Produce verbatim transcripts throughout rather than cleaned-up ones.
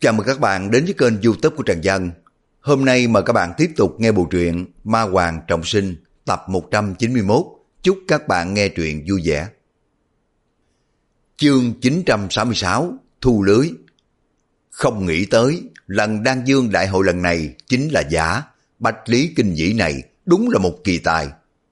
Chào mừng các bạn đến với kênh YouTube của Trần Dân. Hôm nay mời các bạn tiếp tục nghe bộ truyện Ma Hoàng Trọng Sinh tập một trăm chín mươi mốt. Chúc các bạn nghe truyện vui vẻ. Chương chín trăm sáu mươi sáu, Thu Lưới. Không nghĩ tới, lần Đan Dương đại hội lần này chính là giả. Bách Lý Kinh Vĩ này đúng là một kỳ tài.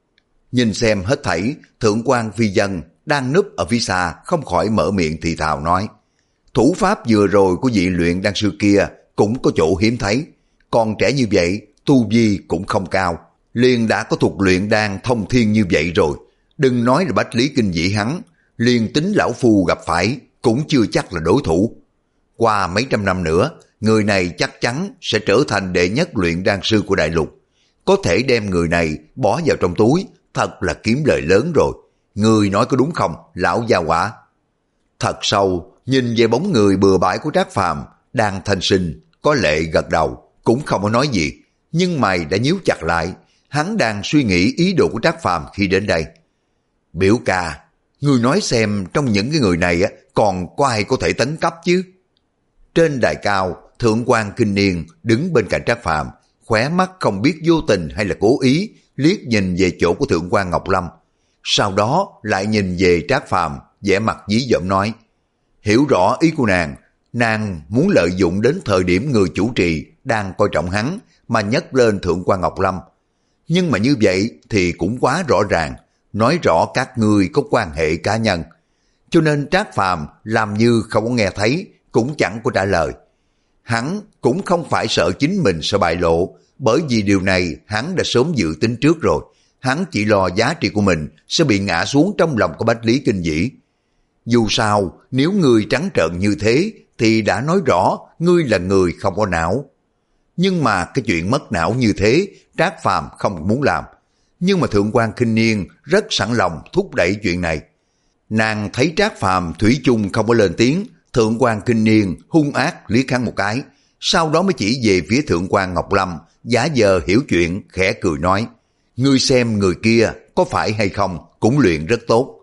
Nhìn xem hết thảy, Thượng quan Phi Dân đang núp ở phía xa không khỏi mở miệng thì thào nói: thủ pháp vừa rồi của vị luyện đan sư kia cũng có chỗ hiếm thấy, còn trẻ như vậy, tu vi cũng không cao, liền đã có thuật luyện đan thông thiên như vậy rồi. Đừng nói là Bách Lý Kinh Vĩ hắn, liền tính lão phu gặp phải cũng chưa chắc là đối thủ. Qua mấy trăm năm nữa, người này chắc chắn sẽ trở thành đệ nhất luyện đan sư của đại lục. Có thể đem người này bỏ vào trong túi, thật là kiếm lời lớn rồi. Người nói có đúng không, lão gia hỏa? Thật sâu nhìn về bóng người bừa bãi của Trác Phàm đang thanh sinh, có lệ gật đầu, cũng không có nói gì, nhưng mày đã nhíu chặt lại. Hắn đang suy nghĩ ý đồ của Trác Phàm khi đến đây. Biểu ca, người nói xem trong những cái người này còn có ai có thể tấn cấp chứ? Trên đài cao, Thượng quan Kinh Niên đứng bên cạnh Trác Phàm, khóe mắt không biết vô tình hay là cố ý liếc nhìn về chỗ của Thượng quan Ngọc Lâm, sau đó lại nhìn về Trác Phàm, vẻ mặt dí dỏm nói: hiểu rõ ý của nàng, nàng muốn lợi dụng đến thời điểm người chủ trì đang coi trọng hắn mà nhấc lên Thượng quan Ngọc Lâm. Nhưng mà như vậy thì cũng quá rõ ràng, nói rõ các ngươi có quan hệ cá nhân. Cho nên Trác Phàm làm như không có nghe thấy, cũng chẳng có trả lời. Hắn cũng không phải sợ chính mình sẽ bại lộ, bởi vì điều này hắn đã sớm dự tính trước rồi. Hắn chỉ lo giá trị của mình sẽ bị ngã xuống trong lòng của Bách Lý Kinh Vĩ. Dù sao, nếu ngươi trắng trợn như thế thì đã nói rõ ngươi là người không có não. Nhưng mà cái chuyện mất não như thế, Trác Phàm không muốn làm. Nhưng mà Thượng quan Kinh Niên rất sẵn lòng thúc đẩy chuyện này. Nàng thấy Trác Phàm thủy chung không có lên tiếng, Thượng quan Kinh Niên hung ác liếc hắn một cái, sau đó mới chỉ về phía Thượng quan Ngọc Lâm, giả vờ hiểu chuyện, khẽ cười nói: ngươi xem người kia có phải hay không cũng luyện rất tốt.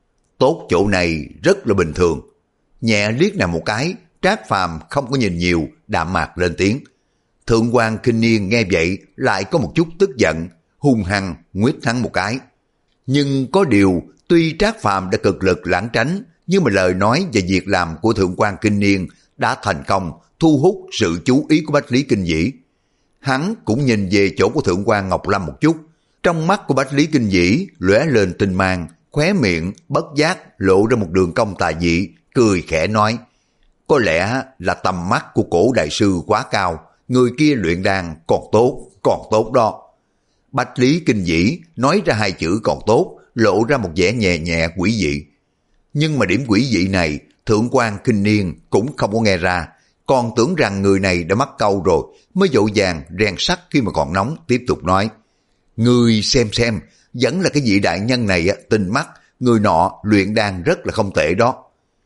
Tốt chỗ này rất là bình thường. Nhẹ liếc nàng một cái, Trác Phàm không có nhìn nhiều, đạm mạc lên tiếng. Thượng quan Kinh Niên nghe vậy lại có một chút tức giận, hung hăng nguyết hắn một cái. Nhưng có điều, tuy Trác Phàm đã cực lực lảng tránh, nhưng mà lời nói và việc làm của Thượng quan Kinh Niên đã thành công thu hút sự chú ý của Bách Lý Kinh Vĩ. Hắn cũng nhìn về chỗ của Thượng quan Ngọc Lâm một chút. Trong mắt của Bách Lý Kinh Vĩ lóe lên tinh mang, khóe miệng bất giác lộ ra một đường cong tà dị, cười khẽ nói: có lẽ là tầm mắt của Cổ đại sư quá cao, người kia luyện đan còn tốt, còn tốt đó. Bách Lý Kinh Vĩ nói ra hai chữ còn tốt, lộ ra một vẻ nhẹ nhẹ quỷ dị. Nhưng mà điểm quỷ dị này, Thượng quan Kinh Niên cũng không có nghe ra, còn tưởng rằng người này đã mắc câu rồi, mới vội vàng rèn sắt khi mà còn nóng, tiếp tục nói: ngươi xem xem, vẫn là cái vị đại nhân này tinh mắt, người nọ luyện đan rất là không tệ đó.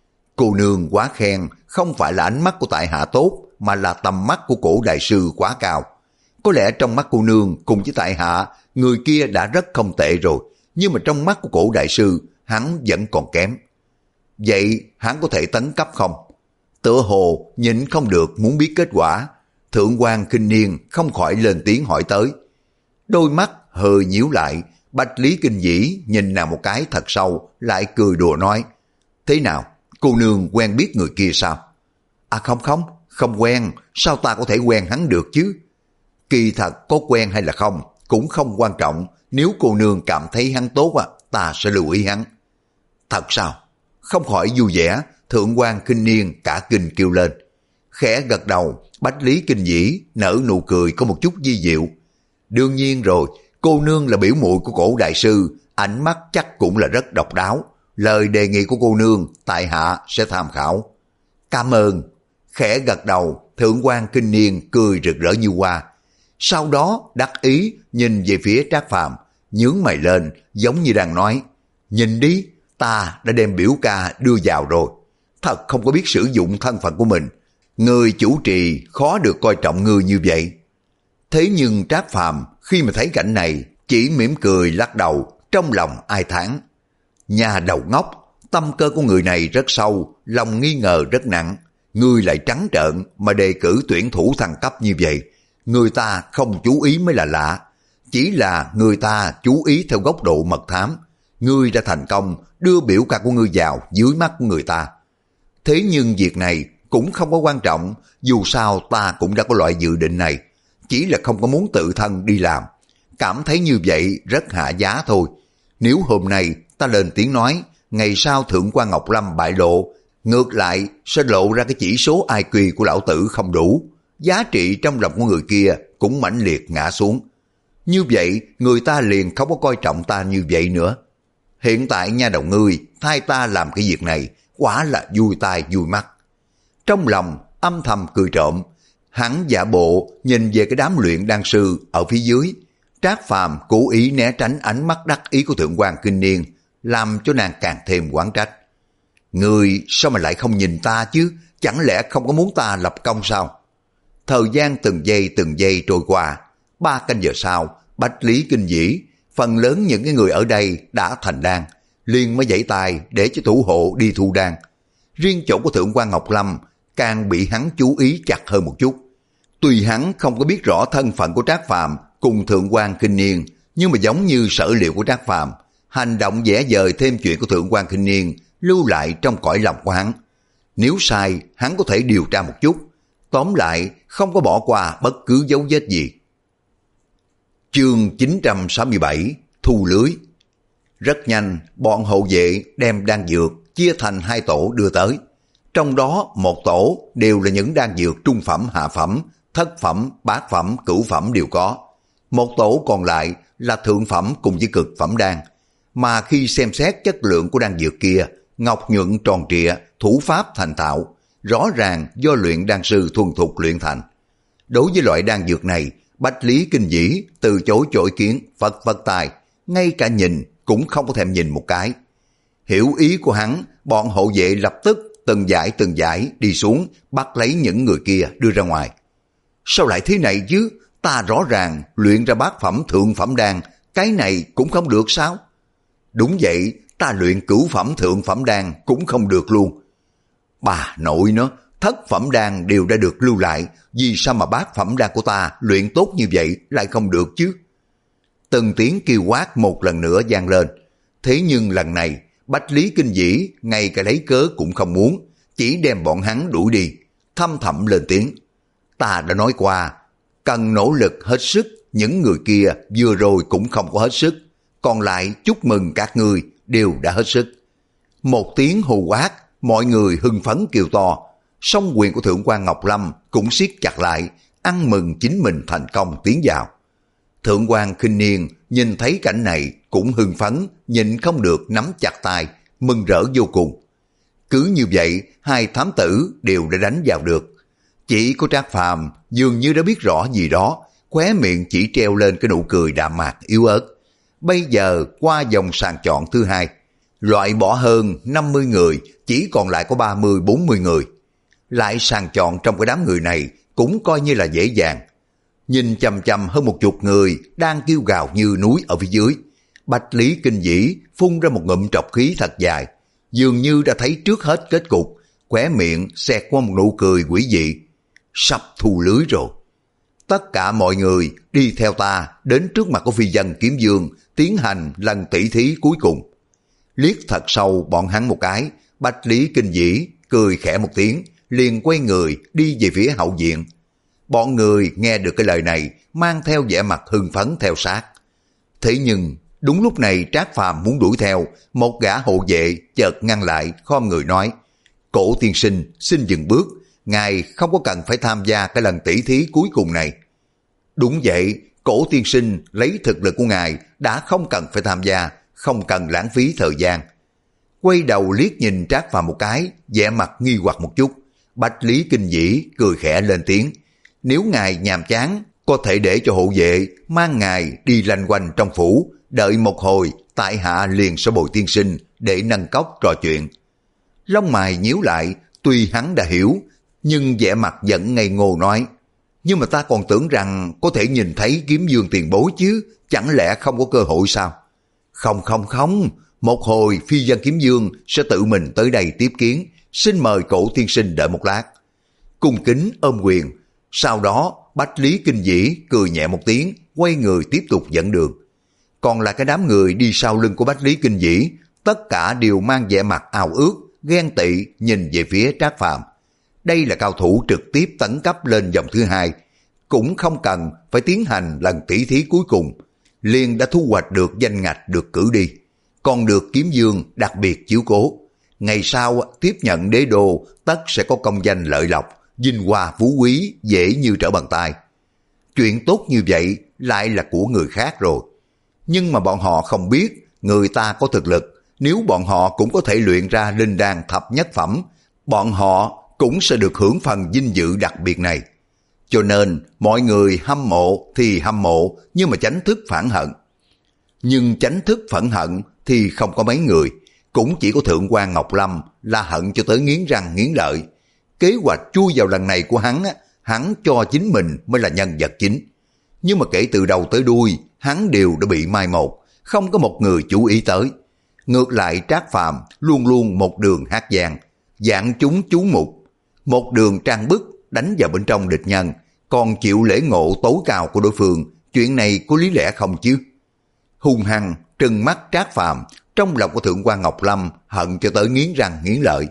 Cô nương quá khen, không phải là ánh mắt của tại hạ tốt, mà là tầm mắt của Cổ đại sư quá cao. Có lẽ trong mắt cô nương cùng với tại hạ, người kia đã rất không tệ rồi, nhưng mà trong mắt của Cổ đại sư, hắn vẫn còn kém. Vậy hắn có thể tấn cấp không? Tựa hồ nhìn không được muốn biết kết quả. Thượng quan Kinh Niên không khỏi lên tiếng hỏi tới. Đôi mắt hơi nhíu lại, Bách Lý Kinh Vĩ nhìn nàng một cái thật sâu, lại cười đùa nói: thế nào, cô nương quen biết người kia sao? À không không, không quen, sao ta có thể quen hắn được chứ? Kỳ thật có quen hay là không cũng không quan trọng, nếu cô nương cảm thấy hắn tốt à, ta sẽ lưu ý hắn. Thật sao? Không khỏi vui vẻ, Thượng quan Kinh Niên cả kinh kêu lên. Khẽ gật đầu, Bách Lý Kinh Vĩ nở nụ cười có một chút vi diệu. Đương nhiên rồi, cô nương là biểu muội của Cổ đại sư, ánh mắt chắc cũng là rất độc đáo. Lời đề nghị của cô nương, tại hạ sẽ tham khảo. Cảm ơn. Khẽ gật đầu, Thượng quan Kinh Niên cười rực rỡ như hoa. Sau đó đắc ý nhìn về phía Trác Phàm, nhướng mày lên, giống như đang nói: nhìn đi, ta đã đem biểu ca đưa vào rồi. Thật không có biết sử dụng thân phận của mình. Người chủ trì khó được coi trọng ngươi như vậy. Thế nhưng Trác Phàm khi mà thấy cảnh này chỉ mỉm cười lắc đầu, trong lòng ai thán: nhà đầu ngốc, tâm cơ của người này rất sâu, lòng nghi ngờ rất nặng. Ngươi lại trắng trợn mà đề cử tuyển thủ thăng cấp như vậy. Người ta không chú ý mới là lạ. Chỉ là người ta chú ý theo góc độ mật thám. Ngươi đã thành công đưa biểu ca của ngươi vào dưới mắt của người ta. Thế nhưng việc này cũng không có quan trọng, dù sao ta cũng đã có loại dự định này. Chỉ là không có muốn tự thân đi làm. Cảm thấy như vậy rất hạ giá thôi. Nếu hôm nay ta lên tiếng nói, ngày sau Thượng quan Ngọc Lâm bại lộ, ngược lại sẽ lộ ra cái chỉ số i kiu của lão tử không đủ. Giá trị trong lòng của người kia cũng mãnh liệt ngã xuống. Như vậy người ta liền không có coi trọng ta như vậy nữa. Hiện tại nha đầu ngươi thay ta làm cái việc này quả là vui tai vui mắt. Trong lòng âm thầm cười trộm, hắn giả bộ nhìn về cái đám luyện đan sư ở phía dưới. Trác Phàm cố ý né tránh ánh mắt đắc ý của Thượng quan Kinh Niên, làm cho nàng càng thêm oán trách. Ngươi sao mà lại không nhìn ta chứ? Chẳng lẽ không có muốn ta lập công sao? Thời gian từng giây từng giây trôi qua. Ba canh giờ sau, Bách Lý Kinh Dĩ, phần lớn những cái người ở đây đã thành đan, liền mới giãy tay để cho thủ hộ đi thu đan. Riêng chỗ của Thượng quan Ngọc Lâm càng bị hắn chú ý chặt hơn một chút. Tuy hắn không có biết rõ thân phận của Trác Phàm cùng Thượng quan Kinh Niên, nhưng mà giống như sở liệu của Trác Phàm, hành động vẽ vời thêm chuyện của Thượng quan Kinh Niên lưu lại trong cõi lòng của hắn. Nếu sai, hắn có thể điều tra một chút. Tóm lại, không có bỏ qua bất cứ dấu vết gì. Chương chín trăm sáu mươi bảy, thu lưới. Rất nhanh, bọn hậu vệ đem đan dược chia thành hai tổ đưa tới. Trong đó, một tổ đều là những đan dược trung phẩm, hạ phẩm, thất phẩm, bát phẩm, cửu phẩm đều có. Một tổ còn lại là thượng phẩm cùng với cực phẩm đan. Mà khi xem xét chất lượng của đan dược kia, ngọc nhuận tròn trịa, thủ pháp thành thạo, rõ ràng do luyện đan sư thuần thục luyện thành. Đối với loại đan dược này, Bách Lý Kinh Dĩ từ chối chối kiến, phật phật tài, ngay cả nhìn cũng không có thèm nhìn một cái. Hiểu ý của hắn, bọn hộ vệ lập tức từng giải từng giải đi xuống, bắt lấy những người kia đưa ra ngoài. Sao lại thế này chứ? Ta rõ ràng luyện ra bát phẩm thượng phẩm đan, cái này cũng không được sao? Đúng vậy, ta luyện cửu phẩm thượng phẩm đan cũng không được luôn. Bà nội nó, thất phẩm đan đều đã được lưu lại, vì sao mà bát phẩm đan của ta luyện tốt như vậy lại không được chứ? Từng tiếng kêu quát một lần nữa vang lên. Thế nhưng lần này, Bách Lý Kinh Dĩ ngay cả lấy cớ cũng không muốn, chỉ đem bọn hắn đuổi đi, thâm thẳm lên tiếng. Ta đã nói qua, cần nỗ lực hết sức, những người kia vừa rồi cũng không có hết sức, còn lại chúc mừng các ngươi đều đã hết sức. Một tiếng hù quát, mọi người hưng phấn kêu to, song quyền của Thượng quan Ngọc Lâm cũng siết chặt lại, ăn mừng chính mình thành công tiến vào. Thượng quan Kinh Niên nhìn thấy cảnh này cũng hưng phấn, nhịn không được nắm chặt tay, mừng rỡ vô cùng. Cứ như vậy, hai thám tử đều đã đánh vào được. Chỉ có Trác Phàm dường như đã biết rõ gì đó, khóe miệng chỉ treo lên cái nụ cười đạm mạc yếu ớt. Bây giờ qua vòng sàng chọn thứ hai, loại bỏ hơn năm mươi người, chỉ còn lại có ba mươi bốn mươi người. Lại sàng chọn trong cái đám người này cũng coi như là dễ dàng. Nhìn chằm chằm hơn một chục người đang kêu gào như núi ở phía dưới, Bách Lý Kinh Dĩ phun ra một ngụm trọc khí thật dài, dường như đã thấy trước hết kết cục, khóe miệng xẹt qua một nụ cười quỷ dị. Sắp thu lưới rồi. Tất cả mọi người đi theo ta đến trước mặt của phi dân Kiếm Dương tiến hành lần tỷ thí cuối cùng. Liếc thật sâu bọn hắn một cái, Bách Lý Kinh Dĩ cười khẽ một tiếng, liền quay người đi về phía hậu viện. Bọn người nghe được cái lời này mang theo vẻ mặt hưng phấn theo sát. Thế nhưng đúng lúc này Trác Phàm muốn đuổi theo, một gã hộ vệ chợt ngăn lại, khom người nói: Cổ tiên sinh xin dừng bước, ngài không có cần phải tham gia cái lần tỷ thí cuối cùng này. Đúng vậy, Cổ tiên sinh lấy thực lực của ngài đã không cần phải tham gia, không cần lãng phí thời gian. Quay đầu liếc nhìn Trác Phàm một cái, vẻ mặt nghi hoặc một chút, Bách Lý Kinh Dĩ cười khẽ lên tiếng: Nếu ngài nhàm chán, có thể để cho hộ vệ mang ngài đi lanh quanh trong phủ, đợi một hồi tại hạ liền sẽ bồi tiên sinh để nâng cốc trò chuyện. Lông mày nhíu lại, tuy hắn đã hiểu, nhưng vẻ mặt vẫn ngây ngô nói: Nhưng mà ta còn tưởng rằng có thể nhìn thấy Kiếm Dương tiền bối chứ, chẳng lẽ không có cơ hội sao? Không không không, một hồi phi dân Kiếm Dương sẽ tự mình tới đây tiếp kiến, xin mời Cổ tiên sinh đợi một lát. cung kính ôm quyền. Sau đó Bách Lý Kinh Dĩ cười nhẹ một tiếng, quay người tiếp tục dẫn đường. Còn là cái đám người đi sau lưng của Bách Lý Kinh Dĩ, tất cả đều mang vẻ mặt ao ước, ghen tị nhìn về phía Trác Phàm. Đây là cao thủ trực tiếp tấn cấp lên vòng thứ hai, cũng không cần phải tiến hành lần tỷ thí cuối cùng, liền đã thu hoạch được danh ngạch được cử đi, còn được Kiếm Dương đặc biệt chiếu cố. Ngày sau tiếp nhận đế đô tất sẽ có công danh lợi lộc, vinh hoa phú quý dễ như trở bàn tay. Chuyện tốt như vậy lại là của người khác rồi. Nhưng mà bọn họ không biết người ta có thực lực, nếu bọn họ cũng có thể luyện ra linh đan thập nhất phẩm, bọn họ cũng sẽ được hưởng phần vinh dự đặc biệt này. Cho nên mọi người hâm mộ thì hâm mộ, nhưng mà chánh thức phản hận. Nhưng chánh thức phẫn hận thì không có mấy người, cũng chỉ có Thượng quan Ngọc Lâm là hận cho tới nghiến răng nghiến lợi. Kế hoạch chui vào lần này của hắn, hắn cho chính mình mới là nhân vật chính. Nhưng mà kể từ đầu tới đuôi, hắn đều đã bị mai một, không có một người chú ý tới. Ngược lại Trác Phàm luôn luôn một đường hát giang, dạng chúng chú mục, một đường trang bức đánh vào bên trong địch nhân, còn chịu lễ ngộ tối cao của đối phương. Chuyện này có lý lẽ không chứ? Hung hăng trừng mắt Trác Phàm, trong lòng của Thượng quan Ngọc Lâm hận cho tới nghiến răng nghiến lợi.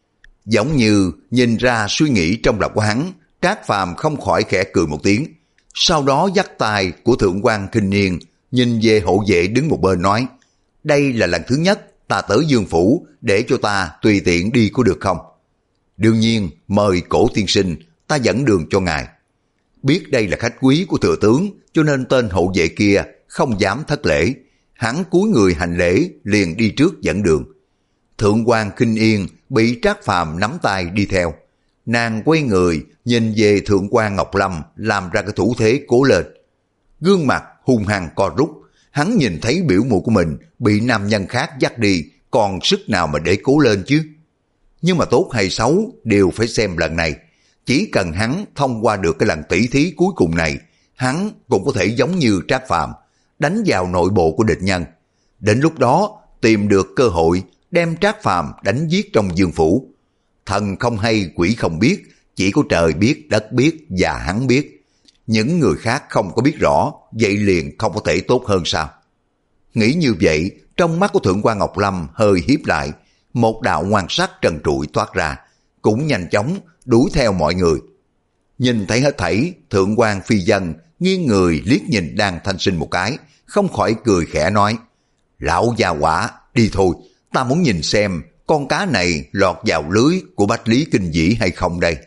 Giống như nhìn ra suy nghĩ trong lòng của hắn, Trác Phàm không khỏi khẽ cười một tiếng. Sau đó dắt tay của Thượng quan Kinh Niên nhìn về hộ vệ đứng một bên nói: đây là lần thứ nhất ta tới Dương Phủ, để cho ta tùy tiện đi có được không? Đương nhiên, mời Cổ tiên sinh, ta dẫn đường cho ngài. Biết đây là khách quý của thừa tướng, cho nên tên hộ vệ kia không dám thất lễ. Hắn cúi người hành lễ, liền đi trước dẫn đường. Thượng quan Kinh Yên bị Trác Phàm nắm tay đi theo. Nàng quay người nhìn về Thượng quan Ngọc Lâm, làm ra cái thủ thế cố lên. Gương mặt hung hăng co rút, hắn nhìn thấy biểu mụ của mình bị nam nhân khác dắt đi, còn sức nào mà để cố lên chứ? Nhưng mà tốt hay xấu đều phải xem lần này. Chỉ cần hắn thông qua được cái lần tỷ thí cuối cùng này, hắn cũng có thể giống như Trác Phàm đánh vào nội bộ của địch nhân. Đến lúc đó tìm được cơ hội đem Trác Phàm đánh giết trong Dương Phủ. Thần không hay quỷ không biết, chỉ có trời biết, đất biết và hắn biết. Những người khác không có biết rõ, vậy liền không có thể tốt hơn sao? Nghĩ như vậy, trong mắt của Thượng quan Ngọc Lâm hơi hiếp lại, một đạo ngoan sắc trần trụi toát ra, cũng nhanh chóng đuổi theo mọi người. Nhìn thấy hết thảy, Thượng quan Phi Dân nghiêng người liếc nhìn Đan Thanh Sinh một cái, không khỏi cười khẽ nói: lão già quả, đi thôi, ta muốn nhìn xem con cá này lọt vào lưới của Bách Lý Kinh Dĩ hay không đây.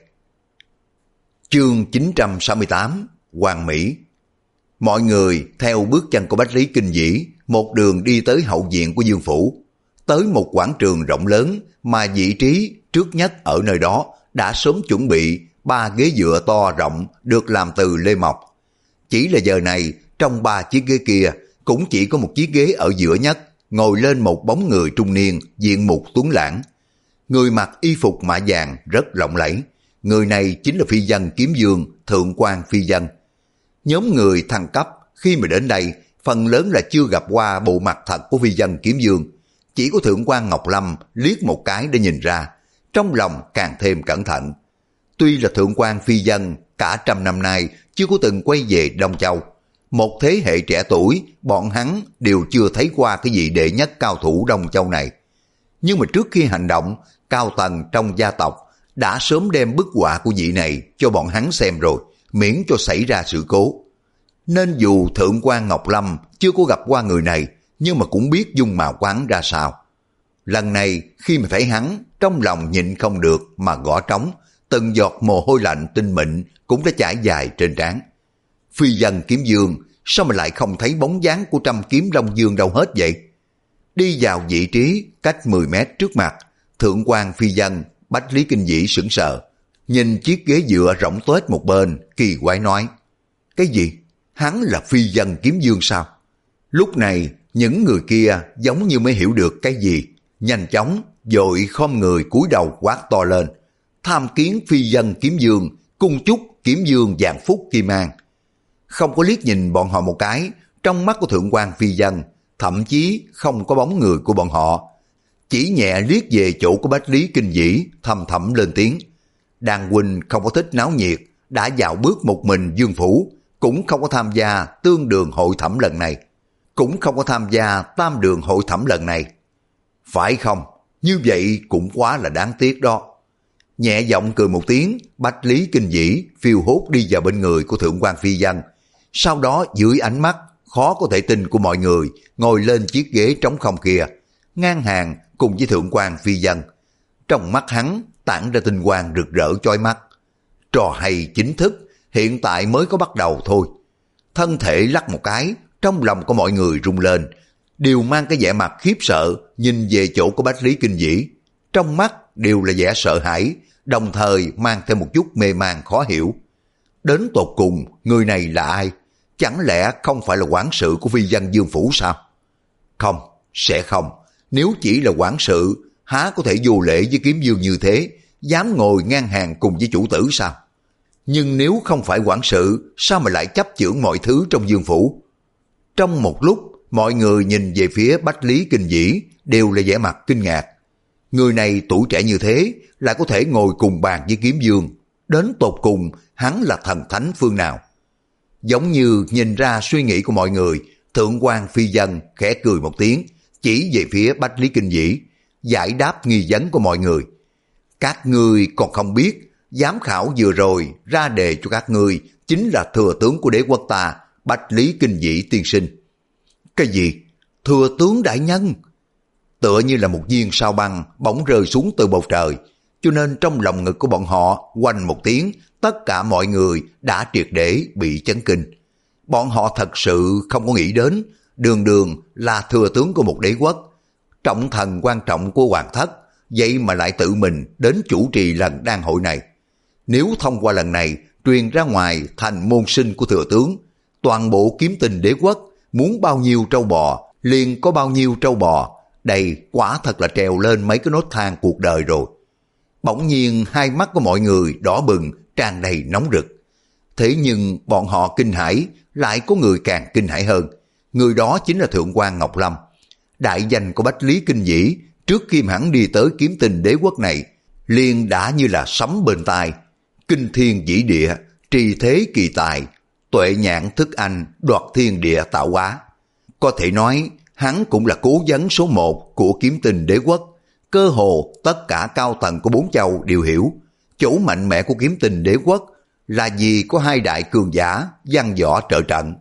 Chương chín trăm sáu mươi tám, Hoàng Mỹ. Mọi người theo bước chân của Bách Lý Kinh Dĩ một đường đi tới hậu viện của Dương Phủ, tới một quảng trường rộng lớn mà vị trí trước nhất ở nơi đó đã sớm chuẩn bị ba ghế dựa to rộng được làm từ lê mộc. Chỉ là giờ này trong ba chiếc ghế kia cũng chỉ có một chiếc ghế ở giữa nhất, ngồi lên một bóng người trung niên diện mục tuấn lãng. Người mặc y phục mạ vàng rất lộng lẫy, người này chính là Phi Dân Kiếm Dương Thượng quan Phi Dân. Nhóm người thăng cấp khi mà đến đây phần lớn là chưa gặp qua bộ mặt thật của Phi Dân Kiếm Dương, chỉ có Thượng quan Ngọc Lâm liếc một cái để nhìn ra, trong lòng càng thêm cẩn thận. Tuy là Thượng quan Phi Dân cả trăm năm nay chưa có từng quay về Đông Châu, một thế hệ trẻ tuổi bọn hắn đều chưa thấy qua cái vị đệ nhất cao thủ Đông Châu này. Nhưng mà trước khi hành động, cao tầng trong gia tộc đã sớm đem bức họa của vị này cho bọn hắn xem rồi, miễn cho xảy ra sự cố. Nên dù Thượng quan Ngọc Lâm chưa có gặp qua người này, nhưng mà cũng biết dung mạo quán ra sao. Lần này khi mà thấy hắn, trong lòng nhịn không được mà gõ trống, từng giọt mồ hôi lạnh tinh mịn cũng đã chảy dài trên trán. Phi Dân Kiếm Dương, sao mà lại không thấy bóng dáng của trăm kiếm Long Dương đâu hết vậy? Đi vào vị trí cách mười mét trước mặt, Thượng quan Phi Dân, Bách Lý Kinh Dĩ sững sờ, nhìn chiếc ghế dựa rỗng tuếch một bên, kỳ quái nói: cái gì? Hắn là Phi Dân Kiếm Dương sao? Lúc này những người kia giống như mới hiểu được cái gì, nhanh chóng vội khom người cúi đầu quát to lên: tham kiến Phi Dân Kiếm Dương, cung chúc Kiếm Dương vạn phúc kim an. Không có liếc nhìn bọn họ một cái, trong mắt của Thượng quan Phi Dân thậm chí không có bóng người của bọn họ, chỉ nhẹ liếc về chỗ của Bách Lý Kinh Dĩ, thầm thầm lên tiếng: Đàn huynh không có thích náo nhiệt, đã vào bước một mình Dương phủ, cũng không có tham gia tương đường hội thẩm lần này, cũng không có tham gia tam đường hội thẩm lần này. Phải không? Như vậy cũng quá là đáng tiếc đó. Nhẹ giọng cười một tiếng, Bách Lý Kinh Dĩ phiêu hốt đi vào bên người của Thượng quan Phi Vân. Sau đó dưới ánh mắt khó có thể tin của mọi người, ngồi lên chiếc ghế trống không kia, ngang hàng cùng với Thượng quan Phi Vân. Trong mắt hắn tản ra tinh quang rực rỡ chói mắt. Trò hay chính thức hiện tại mới có bắt đầu thôi. Thân thể lắc một cái, trong lòng của mọi người rung lên, đều mang cái vẻ mặt khiếp sợ nhìn về chỗ của Bách Lý Kinh Dĩ. Trong mắt đều là vẻ sợ hãi, đồng thời mang thêm một chút mê man khó hiểu. Đến tột cùng người này là ai? Chẳng lẽ không phải là quản sự của Phi Vân Dương phủ sao? Không, sẽ không. Nếu chỉ là quản sự, há có thể vô lễ với Kiếm Dương như thế, dám ngồi ngang hàng cùng với chủ tử sao? Nhưng nếu không phải quản sự, sao mà lại chấp chưởng mọi thứ trong Dương phủ? Trong một lúc, mọi người nhìn về phía Bách Lý Kinh Dĩ đều là vẻ mặt kinh ngạc. Người này tuổi trẻ như thế, lại có thể ngồi cùng bàn với Kiếm Dương. Đến tột cùng, hắn là thần thánh phương nào? Giống như nhìn ra suy nghĩ của mọi người, Thượng quan Phi Vân khẽ cười một tiếng, chỉ về phía Bách Lý Kinh Dĩ, giải đáp nghi vấn của mọi người. Các ngươi còn không biết, giám khảo vừa rồi ra đề cho các ngươi chính là thừa tướng của đế quốc ta, Bách Lý Kinh Dĩ tiên sinh. Cái gì? Thừa tướng đại nhân? Tựa như là một viên sao băng bỗng rơi xuống từ bầu trời, cho nên trong lòng ngực của bọn họ quanh một tiếng, tất cả mọi người đã triệt để bị chấn kinh. Bọn họ thật sự không có nghĩ đến, đường đường là thừa tướng của một đế quốc, trọng thần quan trọng của hoàng thất, vậy mà lại tự mình đến chủ trì lần đan hội này. Nếu thông qua lần này truyền ra ngoài thành môn sinh của thừa tướng, toàn bộ Kiếm Tinh đế quốc muốn bao nhiêu trâu bò liền có bao nhiêu trâu bò. Đây quả thật là trèo lên mấy cái nốt thang cuộc đời rồi. Bỗng nhiên hai mắt của mọi người đỏ bừng, tràn đầy nóng rực. Thế nhưng bọn họ kinh hãi, lại có người càng kinh hãi hơn. Người đó chính là Thượng quan Ngọc Lâm. Đại danh của Bách Lý Kinh Dĩ trước khi hắn đi tới Kiếm Tinh đế quốc này liền đã như là sấm bên tai. Kinh thiên vĩ địa, trì thế kỳ tài, tuệ nhãn thức anh, đoạt thiên địa tạo hóa. Có thể nói hắn cũng là cố vấn số một của Kiếm Tinh đế quốc. Cơ hồ tất cả cao tầng của bốn châu đều hiểu, chỗ mạnh mẽ của Kiếm Tinh đế quốc là vì có hai đại cường giả văn võ trợ trận.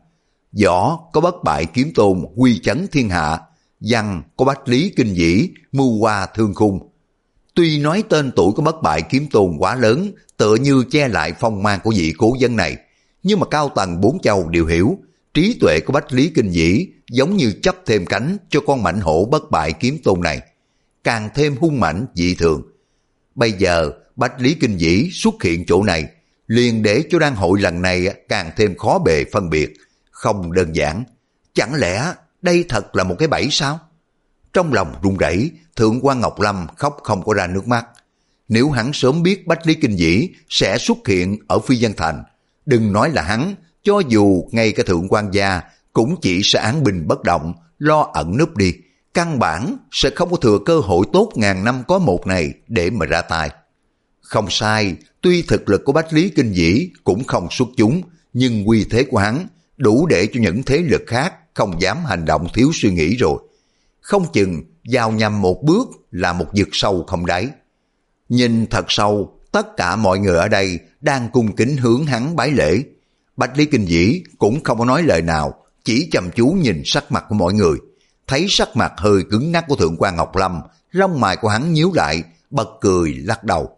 Võ có bất bại kiếm tôn uy chấn thiên hạ, văn có Bách Lý Kinh Dĩ mưu hoa thương khung. Tuy nói tên tuổi của bất bại kiếm tôn quá lớn, tựa như che lại phong mang của vị cố vấn này, nhưng mà cao tầng bốn châu đều hiểu, trí tuệ của Bách Lý Kinh Dĩ giống như chấp thêm cánh cho con mãnh hổ bất bại kiếm tôn này, càng thêm hung mãnh dị thường. Bây giờ Bách Lý Kinh Dĩ xuất hiện chỗ này, liền để cho đan hội lần này càng thêm khó bề phân biệt, không đơn giản. Chẳng lẽ đây thật là một cái bẫy sao? Trong lòng run rẩy, Thượng quan Ngọc Lâm khóc không có ra nước mắt. Nếu hắn sớm biết Bách Lý Kinh Dĩ sẽ xuất hiện ở Phi Vân Thành, đừng nói là hắn, cho dù ngay cả Thượng quan gia cũng chỉ sẽ án binh bất động, lo ẩn núp đi, căn bản sẽ không có thừa cơ hội tốt ngàn năm có một này để mà ra tay. Không sai, tuy thực lực của Bách Lý Kinh Dĩ cũng không xuất chúng, nhưng uy thế của hắn đủ để cho những thế lực khác không dám hành động thiếu suy nghĩ rồi. Không chừng vào nhầm một bước là một vực sâu không đáy. Nhìn thật sâu, tất cả mọi người ở đây đang cung kính hướng hắn bái lễ. Bách Lý Kinh Dĩ cũng không có nói lời nào, chỉ chăm chú nhìn sắc mặt của mọi người. Thấy sắc mặt hơi cứng ngắc của Thượng quan Ngọc Lâm, lông mày của hắn nhíu lại, bật cười lắc đầu.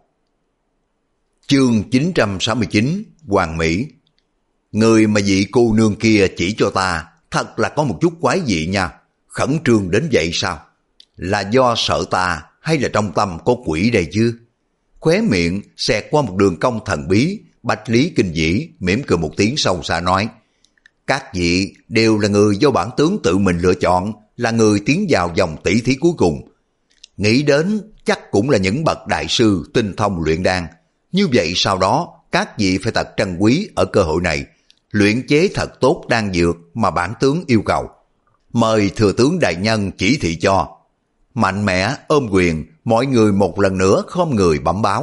Chương chín trăm sáu mươi chín, Hoàng Mỹ. Người mà vị cô nương kia chỉ cho ta thật là có một chút quái dị nha. Khẩn trương đến vậy sao? Là do sợ ta hay là trong tâm có quỷ đây chứ? Khóe miệng xẹt qua một đường cong thần bí, Bách Lý Kinh Dĩ mỉm cười một tiếng sâu xa nói: các vị đều là người do bản tướng tự mình lựa chọn, là người tiến vào vòng tỷ thí cuối cùng. Nghĩ đến chắc cũng là những bậc đại sư tinh thông luyện đan. Như vậy sau đó các vị phải thật trân quý ở cơ hội này, luyện chế thật tốt đan dược mà bản tướng yêu cầu. Mời thừa tướng đại nhân chỉ thị cho. Mạnh mẽ ôm quyền, mọi người một lần nữa khom người bẩm báo.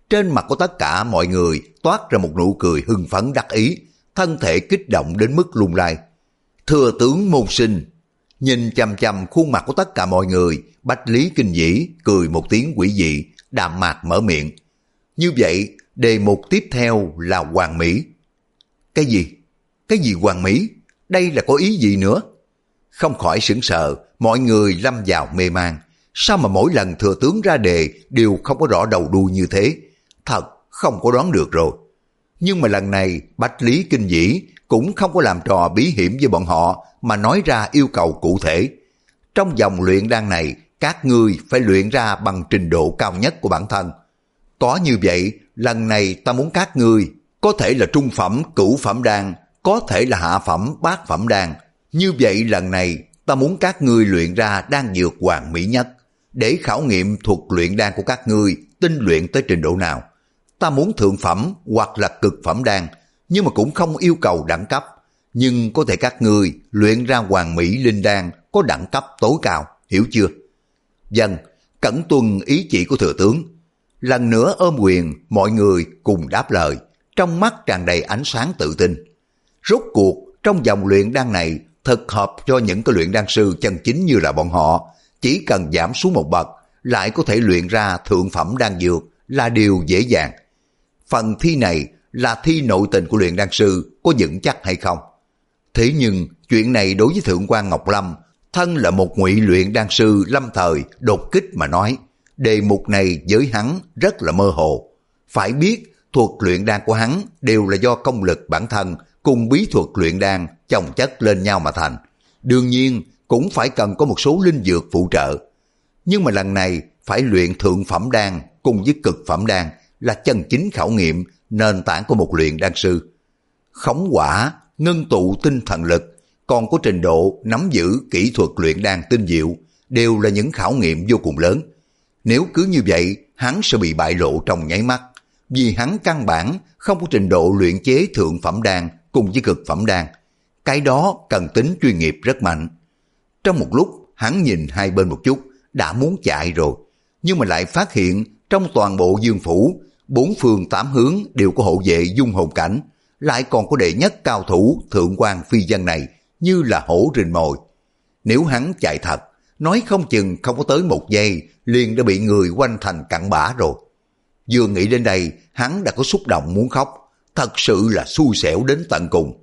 Trên mặt của tất cả mọi người toát ra một nụ cười hưng phấn đắc ý, thân thể kích động đến mức lung lay. Thừa tướng Môn Sinh nhìn chằm chằm khuôn mặt của tất cả mọi người, Bách Lý Kinh Dĩ cười một tiếng quỷ dị, đạm mạc mở miệng. Như vậy, đề mục tiếp theo là Hoàng Mỹ. Cái gì? Cái gì Hoàng Mỹ? Đây là có ý gì nữa? Không khỏi sững sờ, mọi người lâm vào mê man. Sao mà mỗi lần thừa tướng ra đề đều không có rõ đầu đuôi như thế? Thật không có đoán được rồi. Nhưng mà lần này Bách Lý Kinh Dĩ cũng không có làm trò bí hiểm với bọn họ mà nói ra yêu cầu cụ thể. Trong vòng luyện đan này, các ngươi phải luyện ra bằng trình độ cao nhất của bản thân. Có như vậy, lần này ta muốn các ngươi có thể là trung phẩm cửu phẩm đan, có thể là hạ phẩm bát phẩm đan. Như vậy lần này ta muốn các ngươi luyện ra đan dược hoàn mỹ nhất, để khảo nghiệm thuật luyện đan của các ngươi tinh luyện tới trình độ nào. Ta muốn thượng phẩm hoặc là cực phẩm đan, nhưng mà cũng không yêu cầu đẳng cấp. Nhưng có thể các ngươi luyện ra hoàn mỹ linh đan có đẳng cấp tối cao, hiểu chưa? Vâng, cẩn tuân ý chỉ của thừa tướng. Lần nữa ôm quyền, mọi người cùng đáp lời, trong mắt tràn đầy ánh sáng tự tin. Rốt cuộc, trong vòng luyện đan này, thật hợp cho những cái luyện đan sư chân chính như là bọn họ, chỉ cần giảm xuống một bậc, lại có thể luyện ra thượng phẩm đan dược là điều dễ dàng. Phần thi này là thi nội tình của luyện đan sư có vững chắc hay không. Thế nhưng, chuyện này đối với Thượng quan Ngọc Lâm, thân là một ngụy luyện đan sư lâm thời đột kích mà nói, đề mục này với hắn rất là mơ hồ. Phải biết, thuật luyện đan của hắn đều là do công lực bản thân cùng bí thuật luyện đan chồng chất lên nhau mà thành. Đương nhiên, cũng phải cần có một số linh dược phụ trợ. Nhưng mà lần này phải luyện thượng phẩm đan cùng với cực phẩm đan là chân chính khảo nghiệm nền tảng của một luyện đan sư. Khống quả, ngưng tụ tinh thần lực, còn có trình độ nắm giữ kỹ thuật luyện đan tinh diệu, đều là những khảo nghiệm vô cùng lớn. Nếu cứ như vậy, hắn sẽ bị bại lộ trong nháy mắt, vì hắn căn bản không có trình độ luyện chế thượng phẩm đan cùng với cực phẩm đan. Cái đó cần tính chuyên nghiệp rất mạnh. Trong một lúc, hắn nhìn hai bên một chút, đã muốn chạy rồi, nhưng mà lại phát hiện trong toàn bộ Dương phủ, bốn phương tám hướng đều có hộ vệ dung hồn cảnh, lại còn có đệ nhất cao thủ thượng quan phi dân này như là hổ rình mồi. Nếu hắn chạy thật, nói không chừng không có tới một giây liền đã bị người quanh thành cặn bã rồi. Vừa nghĩ đến đây, hắn đã có xúc động muốn khóc, thật sự là xui xẻo đến tận cùng.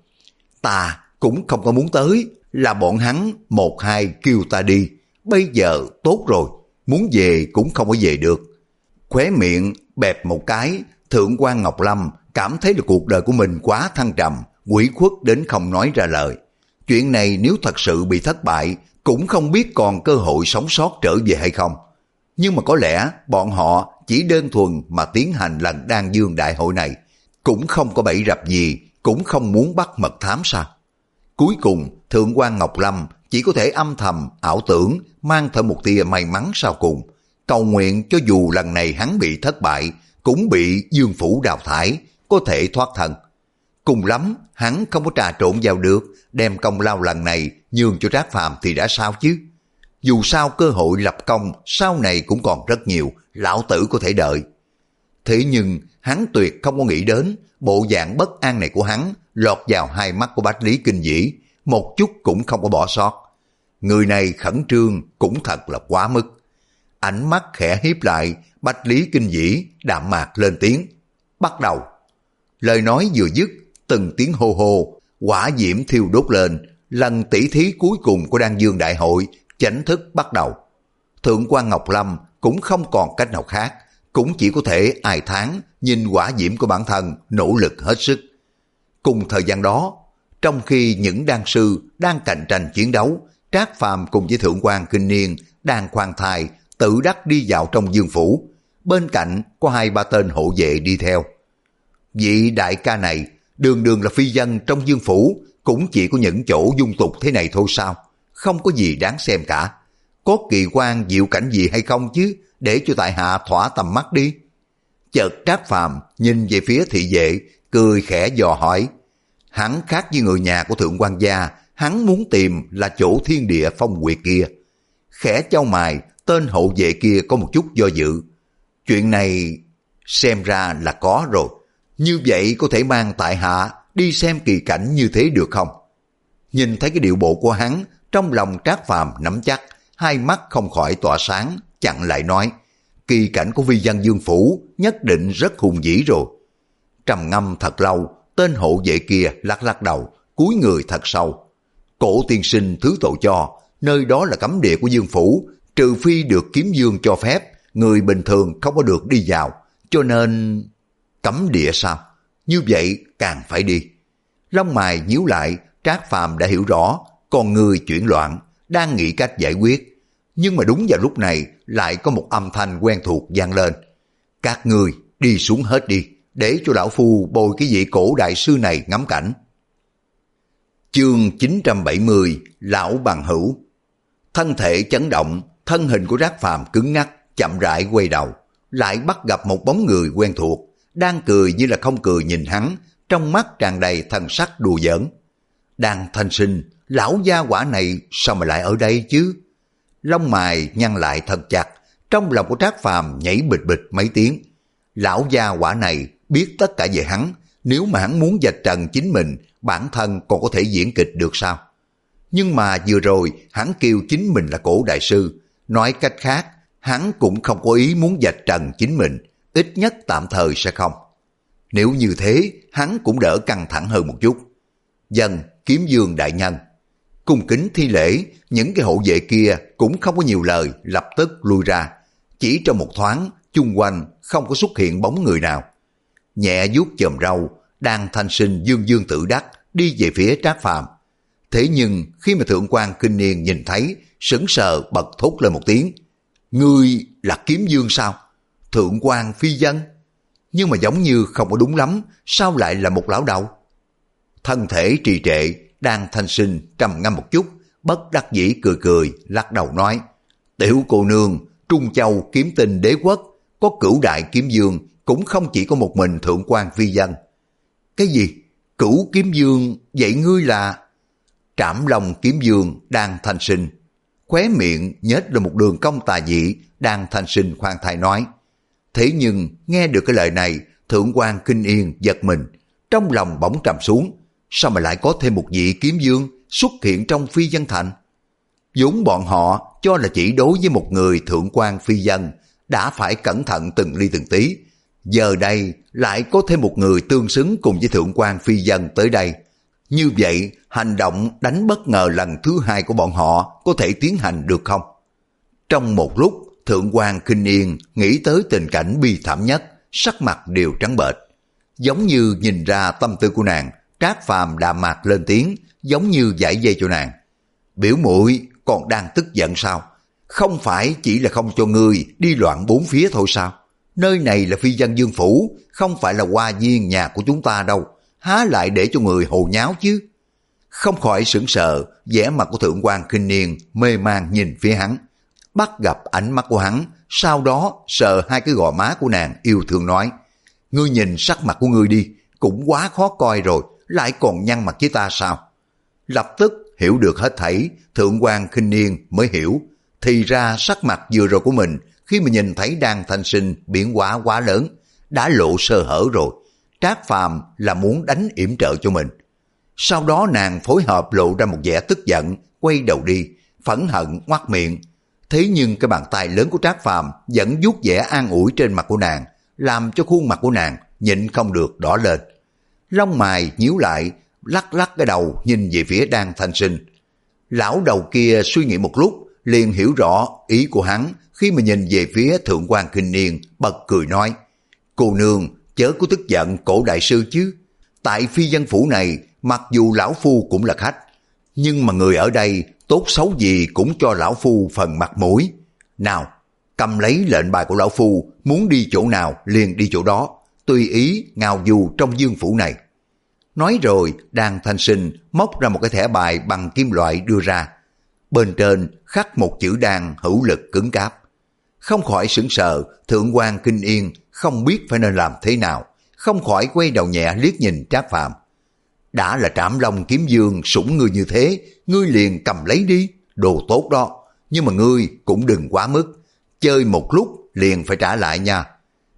Ta cũng không có muốn tới, là bọn hắn một hai kêu ta đi, bây giờ tốt rồi, muốn về cũng không có về được. Khóe miệng bẹp một cái, Thượng quan Ngọc Lâm cảm thấy là cuộc đời của mình quá thăng trầm, ủy khuất đến không nói ra lời. Chuyện này nếu thật sự bị thất bại, cũng không biết còn cơ hội sống sót trở về hay không. Nhưng mà có lẽ bọn họ chỉ đơn thuần mà tiến hành lần Đan Dương đại hội này, cũng không có bẫy rập gì, cũng không muốn bắt mật thám sao. Cuối cùng, Thượng quan Ngọc Lâm chỉ có thể âm thầm, ảo tưởng, mang theo một tia may mắn sau cùng, cầu nguyện cho dù lần này hắn bị thất bại, cũng bị Dương phủ đào thải, có thể thoát thân. Cùng lắm, hắn không có trà trộn vào được, đem công lao lần này nhường cho Trác Phàm thì đã sao chứ. Dù sao cơ hội lập công sau này cũng còn rất nhiều, lão tử có thể đợi. Thế nhưng, hắn tuyệt không có nghĩ đến, bộ dạng bất an này của hắn lọt vào hai mắt của Bách Lý Kinh Dĩ, một chút cũng không có bỏ sót. Người này khẩn trương cũng thật là quá mức. Ánh mắt khẽ hiếp lại, Bách Lý Kinh Dĩ đạm mạc lên tiếng. Bắt đầu. Lời nói vừa dứt, từng tiếng hô hô, hỏa diễm thiêu đốt lên, lần tỷ thí cuối cùng của Đan Dương đại hội chính thức bắt đầu. Thượng quan Ngọc Lâm cũng không còn cách nào khác, cũng chỉ có thể ai thán nhìn hỏa diễm của bản thân nỗ lực hết sức. Cùng thời gian đó, trong khi những đan sư đang cạnh tranh chiến đấu, Trác Phàm cùng với Thượng quan Kinh Niên đang khoan thai tự đắc đi vào trong Dương phủ, bên cạnh có hai ba tên hộ vệ đi theo. Vị đại ca này đường đường là phi dân trong Dương phủ, cũng chỉ có những chỗ dung tục thế này thôi sao, không có gì đáng xem cả. Có kỳ quan diệu cảnh gì hay không chứ, để cho tại hạ thỏa tầm mắt đi. Chợt Trác Phàm nhìn về phía thị vệ, cười khẽ dò hỏi. Hắn khác với người nhà của Thượng quan gia, hắn muốn tìm là chỗ thiên địa phong nguyệt kia. Khẽ chau mày, tên hộ vệ kia có một chút do dự. Chuyện này, xem ra là có rồi. Như vậy có thể mang tại hạ đi xem kỳ cảnh như thế được không? Nhìn thấy cái điệu bộ của hắn, trong lòng Trác Phàm nắm chắc, hai mắt không khỏi tỏa sáng, chặn lại nói, kỳ cảnh của Vi Văn Dương Phủ nhất định rất hùng vĩ rồi. Trầm ngâm thật lâu, tên hộ vệ kia lắc lắc đầu, cúi người thật sâu. Cổ tiên sinh thứ tội cho, nơi đó là cấm địa của Dương Phủ, trừ phi được kiếm dương cho phép, người bình thường không có được đi vào, cho nên... Cấm địa sao? Như vậy càng phải đi. Lông mày nhíu lại, Trác Phàm đã hiểu rõ, con người chuyển loạn, đang nghĩ cách giải quyết. Nhưng mà đúng vào lúc này lại có một âm thanh quen thuộc vang lên. Các ngươi đi xuống hết đi, để cho lão phu bồi cái vị cổ đại sư này ngắm cảnh. Chương chín trăm bảy mươi, Lão Bằng Hữu. Thân thể chấn động, thân hình của Trác Phàm cứng ngắc, chậm rãi quay đầu, lại bắt gặp một bóng người quen thuộc, đang cười như là không cười nhìn hắn, trong mắt tràn đầy thần sắc đùa giỡn. Đang Thanh Sinh, lão gia quả này sao mà lại ở đây chứ? Lông mày nhăn lại thật chặt, trong lòng của Trác Phàm nhảy bịch bịch mấy tiếng. Lão gia quả này biết tất cả về hắn, nếu mà hắn muốn vạch trần chính mình, bản thân còn có thể diễn kịch được sao? Nhưng mà vừa rồi hắn kêu chính mình là cổ đại sư, nói cách khác, hắn cũng không có ý muốn vạch trần chính mình, ít nhất tạm thời sẽ không. Nếu như thế, hắn cũng đỡ căng thẳng hơn một chút. Dân, Kiếm Dương đại nhân. Cung kính thi lễ, những cái hộ vệ kia cũng không có nhiều lời, lập tức lui ra. Chỉ trong một thoáng, chung quanh không có xuất hiện bóng người nào. Nhẹ vuốt chòm râu, Đan Thanh Sinh dương dương tự đắc đi về phía Trác Phàm. Thế nhưng khi mà Thượng quan Kinh Niên nhìn thấy, sững sờ bật thốt lên một tiếng. Ngươi là Kiếm Dương sao? Thượng quan phi dân? Nhưng mà giống như không có đúng lắm, sao lại là một lão đầu? Thân thể trì trệ, Đan Thanh Sinh trầm ngâm một chút, bất đắc dĩ cười cười, lắc đầu nói, tiểu cô nương, Trung Châu kiếm tinh đế quốc, có cửu đại kiếm dương, cũng không chỉ có một mình thượng quan phi dân. Cái gì? Cửu kiếm dương, vậy ngươi là... Trảm Long kiếm dương, Đan Thanh Sinh. Khóe miệng nhếch lên một đường cong tà dị, Đan Thanh Sinh khoan thai nói. Thế nhưng nghe được cái lời này, Thượng quan Kinh Yên giật mình, trong lòng bỗng trầm xuống. Sao mà lại có thêm một vị kiếm dương xuất hiện trong phi dân thành? Vốn bọn họ cho là chỉ đối với một người thượng quan phi dân đã phải cẩn thận từng ly từng tí. Giờ đây lại có thêm một người tương xứng cùng với thượng quan phi dân tới đây. Như vậy hành động đánh bất ngờ lần thứ hai của bọn họ có thể tiến hành được không? Trong một lúc, Thượng quan Kinh Yên nghĩ tới tình cảnh bi thảm nhất, sắc mặt đều trắng bệch. Giống như nhìn ra tâm tư của nàng, Trác Phàm đạm mạc lên tiếng, giống như giải dây cho nàng. Biểu muội còn đang tức giận sao? Không phải chỉ là không cho ngươi đi loạn bốn phía thôi sao? Nơi này là Phi Văn Dương Phủ, không phải là hoa viên nhà của chúng ta đâu, há lại để cho người hồ nháo chứ? Không khỏi sững sờ, vẻ mặt của Thượng quan Kinh Niên mê man nhìn phía hắn, bắt gặp ánh mắt của hắn, sau đó sờ hai cái gò má của nàng yêu thương nói, ngươi nhìn sắc mặt của ngươi đi, cũng quá khó coi rồi, lại còn nhăn mặt với ta sao? Lập tức hiểu được hết thảy, Thượng quan Kinh Niên mới hiểu, thì ra sắc mặt vừa rồi của mình khi mà nhìn thấy Đan Thanh Sinh biến hóa quá lớn, đã lộ sơ hở rồi. Trác Phàm là muốn đánh yểm trợ cho mình. Sau đó nàng phối hợp lộ ra một vẻ tức giận, quay đầu đi, phẫn hận ngoác miệng. Thế nhưng cái bàn tay lớn của Trác Phàm vẫn vuốt vẻ an ủi trên mặt của nàng, làm cho khuôn mặt của nàng nhịn không được đỏ lên. Lông mày nhíu lại, lắc lắc cái đầu nhìn về phía Đan Thanh Sinh. Lão đầu kia suy nghĩ một lúc, liền hiểu rõ ý của hắn khi mà nhìn về phía Thượng quan Kinh Niên, bật cười nói, cô nương chớ có tức giận cổ đại sư chứ. Tại phi dân phủ này, mặc dù lão phu cũng là khách, nhưng mà người ở đây tốt xấu gì cũng cho lão phu phần mặt mũi. Nào, cầm lấy lệnh bài của lão phu, muốn đi chỗ nào liền đi chỗ đó, tùy ý ngào du trong dương phủ này. Nói rồi, Đan Thanh Sinh móc ra một cái thẻ bài bằng kim loại đưa ra. Bên trên khắc một chữ đan hữu lực cứng cáp. Không khỏi sững sờ, Thượng quan Kinh Yên không biết phải nên làm thế nào, không khỏi quay đầu nhẹ liếc nhìn Trác Phàm. Đã là Trảm Long kiếm dương sủng ngươi như thế, ngươi liền cầm lấy đi, đồ tốt đó, nhưng mà ngươi cũng đừng quá mức, chơi một lúc liền phải trả lại nha.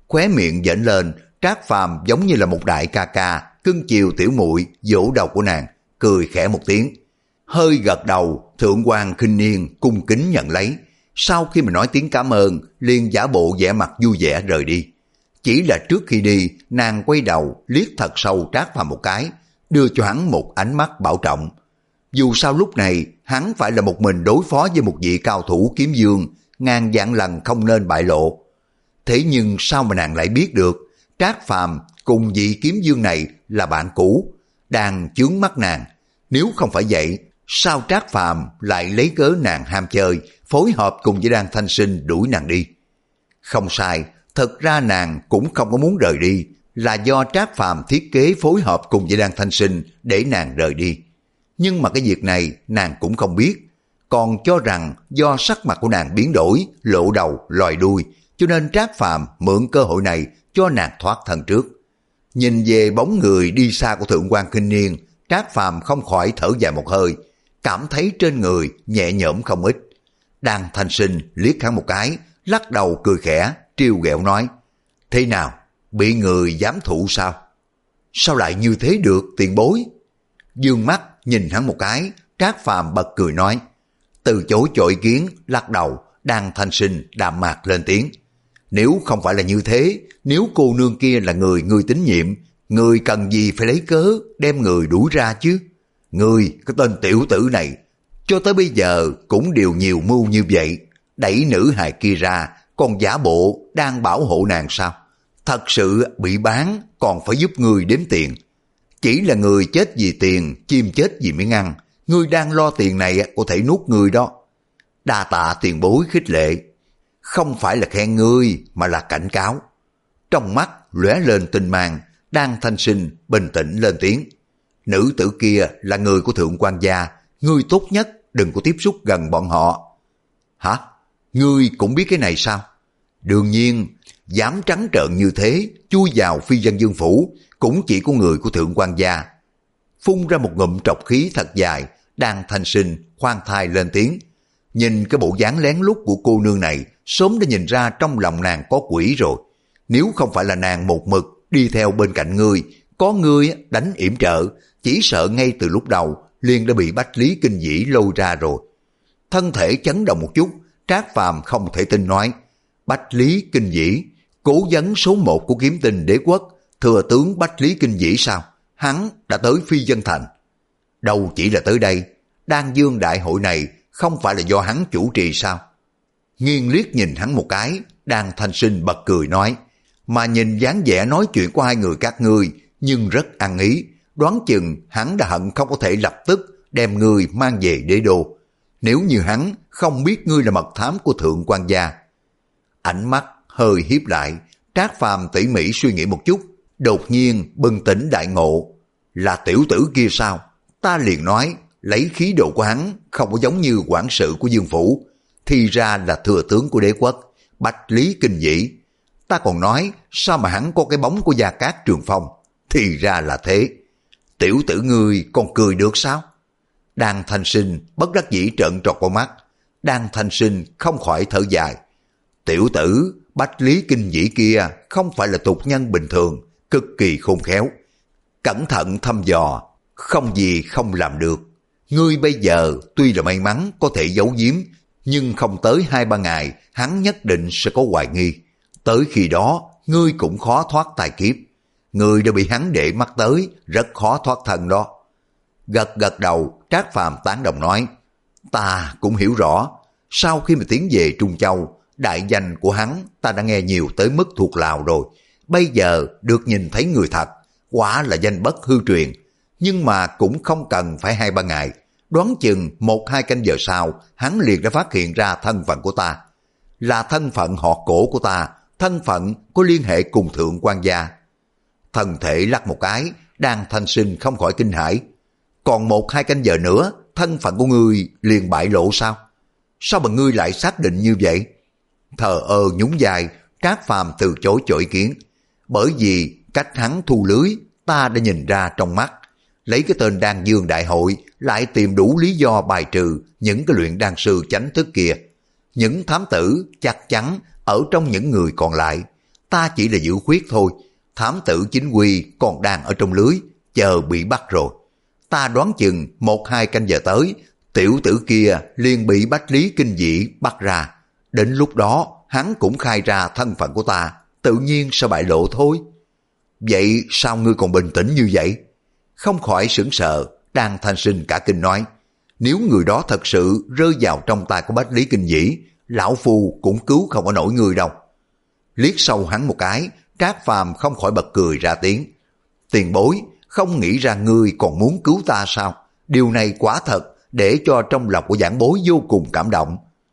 khóe miệng giãn lên. Trác Phàm giống như là một đại ca ca cưng chiều tiểu muội vỗ đầu của nàng, cười khẽ một tiếng, hơi gật đầu. Thượng quan Khinh Niên cung kính nhận lấy, sau khi mà nói tiếng cảm ơn liền giả bộ vẻ mặt vui vẻ rời đi. Chỉ là trước khi đi, nàng quay đầu liếc thật sâu Trác Phàm một cái, đưa cho hắn một ánh mắt bảo trọng. Dù sao lúc này hắn phải là một mình đối phó với một vị cao thủ kiếm dương, ngàn vạn lần không nên bại lộ. Thế nhưng sao mà nàng lại biết được Trác Phàm cùng vị kiếm dương này là bạn cũ, đang chướng mắt nàng? Nếu không phải vậy, sao Trác Phàm lại lấy cớ nàng ham chơi, phối hợp cùng với Đan Thanh Sinh đuổi nàng đi? Không sai, thật ra nàng cũng không có muốn rời đi, là do Trác Phàm thiết kế phối hợp cùng với Đan Thanh Sinh để nàng rời đi. Nhưng mà cái việc này nàng cũng không biết, còn cho rằng do sắc mặt của nàng biến đổi, lộ đầu, lòi đuôi, cho nên Trác Phàm mượn cơ hội này cho nàng thoát thân trước. Nhìn về bóng người đi xa của Thượng quan Khinh Niên, Trác Phàm không khỏi thở dài một hơi, cảm thấy trên người nhẹ nhõm không ít. Đan Thanh Sinh liếc hắn một cái, lắc đầu cười khẽ, trêu ghẹo nói: thế nào, bị người giám thụ sao? Sao lại như thế được tiền bối? Dương mắt nhìn hắn một cái, Trác Phàm bật cười nói: từ chối cho ý kiến, lắc đầu. Đan Thanh Sinh đạm mạc lên tiếng: nếu không phải là như thế, nếu cô nương kia là người ngươi tín nhiệm, ngươi cần gì phải lấy cớ đem người đuổi ra chứ? Ngươi, cái tên tiểu tử này, cho tới bây giờ cũng đều nhiều mưu như vậy, đẩy nữ hài kia ra, còn giả bộ đang bảo hộ nàng sao? Thật sự bị bán còn phải giúp ngươi đếm tiền. Chỉ là người chết vì tiền, chim chết vì miếng ăn, ngươi đang lo tiền này có thể nuốt ngươi đó. Đa tạ tiền bối khích lệ, không phải là khen ngươi mà là cảnh cáo. Trong mắt lóe lên tinh mang, Đan Thanh Sinh bình tĩnh lên tiếng: nữ tử kia là người của Thượng quan gia, ngươi tốt nhất đừng có tiếp xúc gần bọn họ. Hả? Ngươi cũng biết cái này sao? Đương nhiên, dám trắng trợn như thế chui vào phi dân dương phủ cũng chỉ có người của Thượng quan gia. Phun ra một ngụm trọc khí thật dài, Đan Thanh Sinh khoan thai lên tiếng: nhìn cái bộ dáng lén lút của cô nương này, sớm đã nhìn ra trong lòng nàng có quỷ rồi. Nếu không phải là nàng một mực đi theo bên cạnh ngươi, có ngươi đánh yểm trợ, chỉ sợ ngay từ lúc đầu liền đã bị Bách Lý Kinh Dĩ lôi ra rồi. Thân thể chấn động một chút, Trác Phàm không thể tin nói: Bách Lý Kinh Dĩ, cố vấn số một của Kiếm Tinh Đế Quốc, thừa tướng Bách Lý Kinh Dĩ sao? Hắn đã tới Phi Dân Thành. Đâu chỉ là tới đây, Đan Dương đại hội này không phải là do hắn chủ trì sao? Nghiêng liếc nhìn hắn một cái, Đan Thanh Sinh bật cười nói: mà nhìn dáng vẻ nói chuyện của hai người các ngươi, nhưng rất ăn ý, đoán chừng hắn đã hận không có thể lập tức đem ngươi mang về đế đô. Nếu như hắn không biết ngươi là mật thám của Thượng quan gia. Ánh mắt hơi hiếp lại, Trác Phàm tỉ mỉ suy nghĩ một chút, đột nhiên bừng tỉnh đại ngộ: là tiểu tử kia sao? Ta liền nói lấy khí độ của hắn không có giống như quản sự của Dương phủ, thì ra là thừa tướng của đế quốc Bách Lý Kinh Dĩ. Ta còn nói sao mà hắn có cái bóng của Gia Cát Trường Phong, thì ra là thế. Tiểu tử ngươi còn cười được sao? Đan Thanh Sinh bất đắc dĩ trợn tròn con mắt. Đan Thanh Sinh không khỏi thở dài: tiểu tử Bách Lý Kinh Dĩ kia không phải là tục nhân bình thường, cực kỳ khôn khéo, cẩn thận thăm dò, không gì không làm được. Ngươi bây giờ tuy là may mắn có thể giấu giếm, nhưng không tới hai ba ngày hắn nhất định sẽ có hoài nghi. Tới khi đó ngươi cũng khó thoát tài kiếp. Ngươi đã bị hắn để mắt tới, rất khó thoát thân đó. Gật gật đầu, Trác Phàm tán đồng nói: ta cũng hiểu rõ. Sau khi mà tiến về Trung Châu, đại danh của hắn ta đã nghe nhiều tới mức thuộc lào rồi. Bây giờ được nhìn thấy người thật, quả là danh bất hư truyền. Nhưng mà cũng không cần phải hai ba ngày, đoán chừng một hai canh giờ sau hắn liền đã phát hiện ra thân phận của ta. Là thân phận họ Cổ của ta, thân phận có liên hệ cùng Thượng quan gia. Thân thể lắc một cái, Đan Thanh Sinh không khỏi kinh hãi: còn một hai canh giờ nữa thân phận của ngươi liền bại lộ sao? Sao mà ngươi lại xác định như vậy? Thờ ơ nhún vai, Trác Phàm từ chối cho ý kiến. Bởi vì cách hắn thu lưới ta đã nhìn ra trong mắt. Lấy cái tên Đan Dương đại hội lại tìm đủ lý do bài trừ những cái luyện đan sư chánh thức kia. Những thám tử chắc chắn ở trong những người còn lại. ta chỉ là giữ khuyết thôi. Thám tử chính quy còn đang ở trong lưới, chờ bị bắt rồi. Ta đoán chừng một hai canh giờ tới, tiểu tử kia liền bị Bách Lý Kinh Dĩ bắt ra. Đến lúc đó, hắn cũng khai ra thân phận của ta, tự nhiên sẽ bại lộ thôi. Vậy sao ngươi còn bình tĩnh như vậy? Không khỏi sửng sợ, Đan Thanh Sinh cả kinh nói, nếu người đó thật sự rơi vào trong tay của Bách Lý Kinh Dĩ, lão phu cũng cứu không có nổi người đâu. Liếc sâu hắn một cái, Trác Phàm không khỏi bật cười ra tiếng. Tiền bối, không nghĩ ra ngươi còn muốn cứu ta sao? Điều này quả thật để cho trong lòng của giảng bối vô cùng cảm động.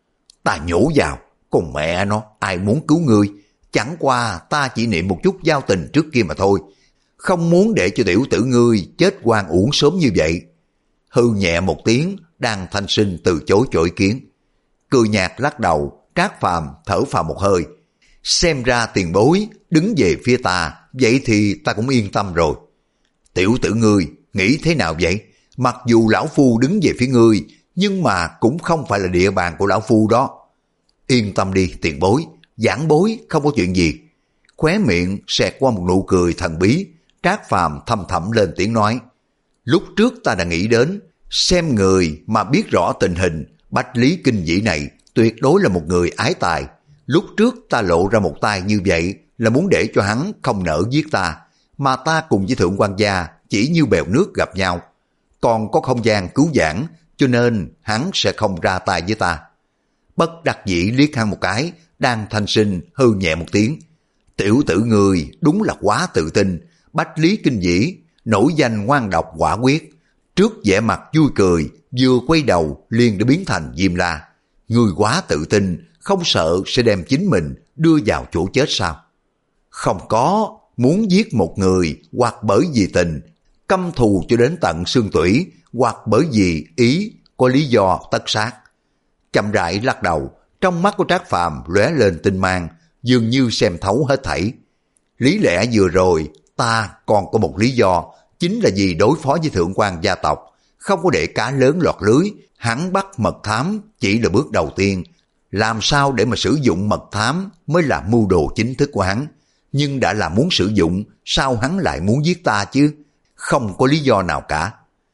Ta nhổ vào, còn mẹ nó, ai muốn cứu ngươi? Chẳng qua ta chỉ niệm một chút giao tình trước kia mà thôi. Không muốn để cho tiểu tử ngươi chết oan uổng sớm như vậy. Hư nhẹ một tiếng, Đan Thanh Sinh từ chối cho ý kiến. Cười nhạt lắc đầu, Trác Phàm thở phào một hơi. Xem ra tiền bối đứng về phía ta, vậy thì ta cũng yên tâm rồi. Tiểu tử ngươi nghĩ thế nào vậy? Mặc dù lão phu đứng về phía ngươi, nhưng mà cũng không phải là địa bàn của lão phu đó. Yên tâm đi tiền bối, giảng bối không có chuyện gì. Khóe miệng xẹt qua một nụ cười thần bí, Trác Phàm thầm thầm lên tiếng nói. Lúc trước ta đã nghĩ đến, xem người mà biết rõ tình hình, Bách Lý Kinh Dĩ này tuyệt đối là một người ái tài. Lúc trước ta lộ ra một tay như vậy là muốn để cho hắn không nỡ giết ta, mà ta cùng với Thượng quan gia chỉ như bèo nước gặp nhau. Còn có không gian cứu vãn, cho nên hắn sẽ không ra tay với ta. Bất đắc dĩ liếc hắn một cái, Đan Thanh Sinh hư nhẹ một tiếng. Tiểu tử người đúng là quá tự tin. Bách Lý Kinh Dĩ nổi danh ngoan độc quả quyết, trước vẻ mặt vui cười, vừa quay đầu liền đã biến thành Diêm La. Người quá tự tin, không sợ sẽ đem chính mình đưa vào chỗ chết sao? Không có, muốn giết một người hoặc bởi vì tình, căm thù cho đến tận xương tủy, hoặc bởi vì ý có lý do tất sát. Chậm rãi lắc đầu, trong mắt của Trác Phàm lóe lên tinh mang, dường như xem thấu hết thảy. Lý lẽ vừa rồi ta còn có một lý do, chính là vì đối phó với thượng quan gia tộc, không có để cá lớn lọt lưới. Hắn bắt mật thám chỉ là bước đầu tiên, làm sao để mà sử dụng mật thám mới là mưu đồ chính thức của hắn. Nhưng đã là muốn sử dụng, sao hắn lại muốn giết ta chứ? Không có lý do nào cả.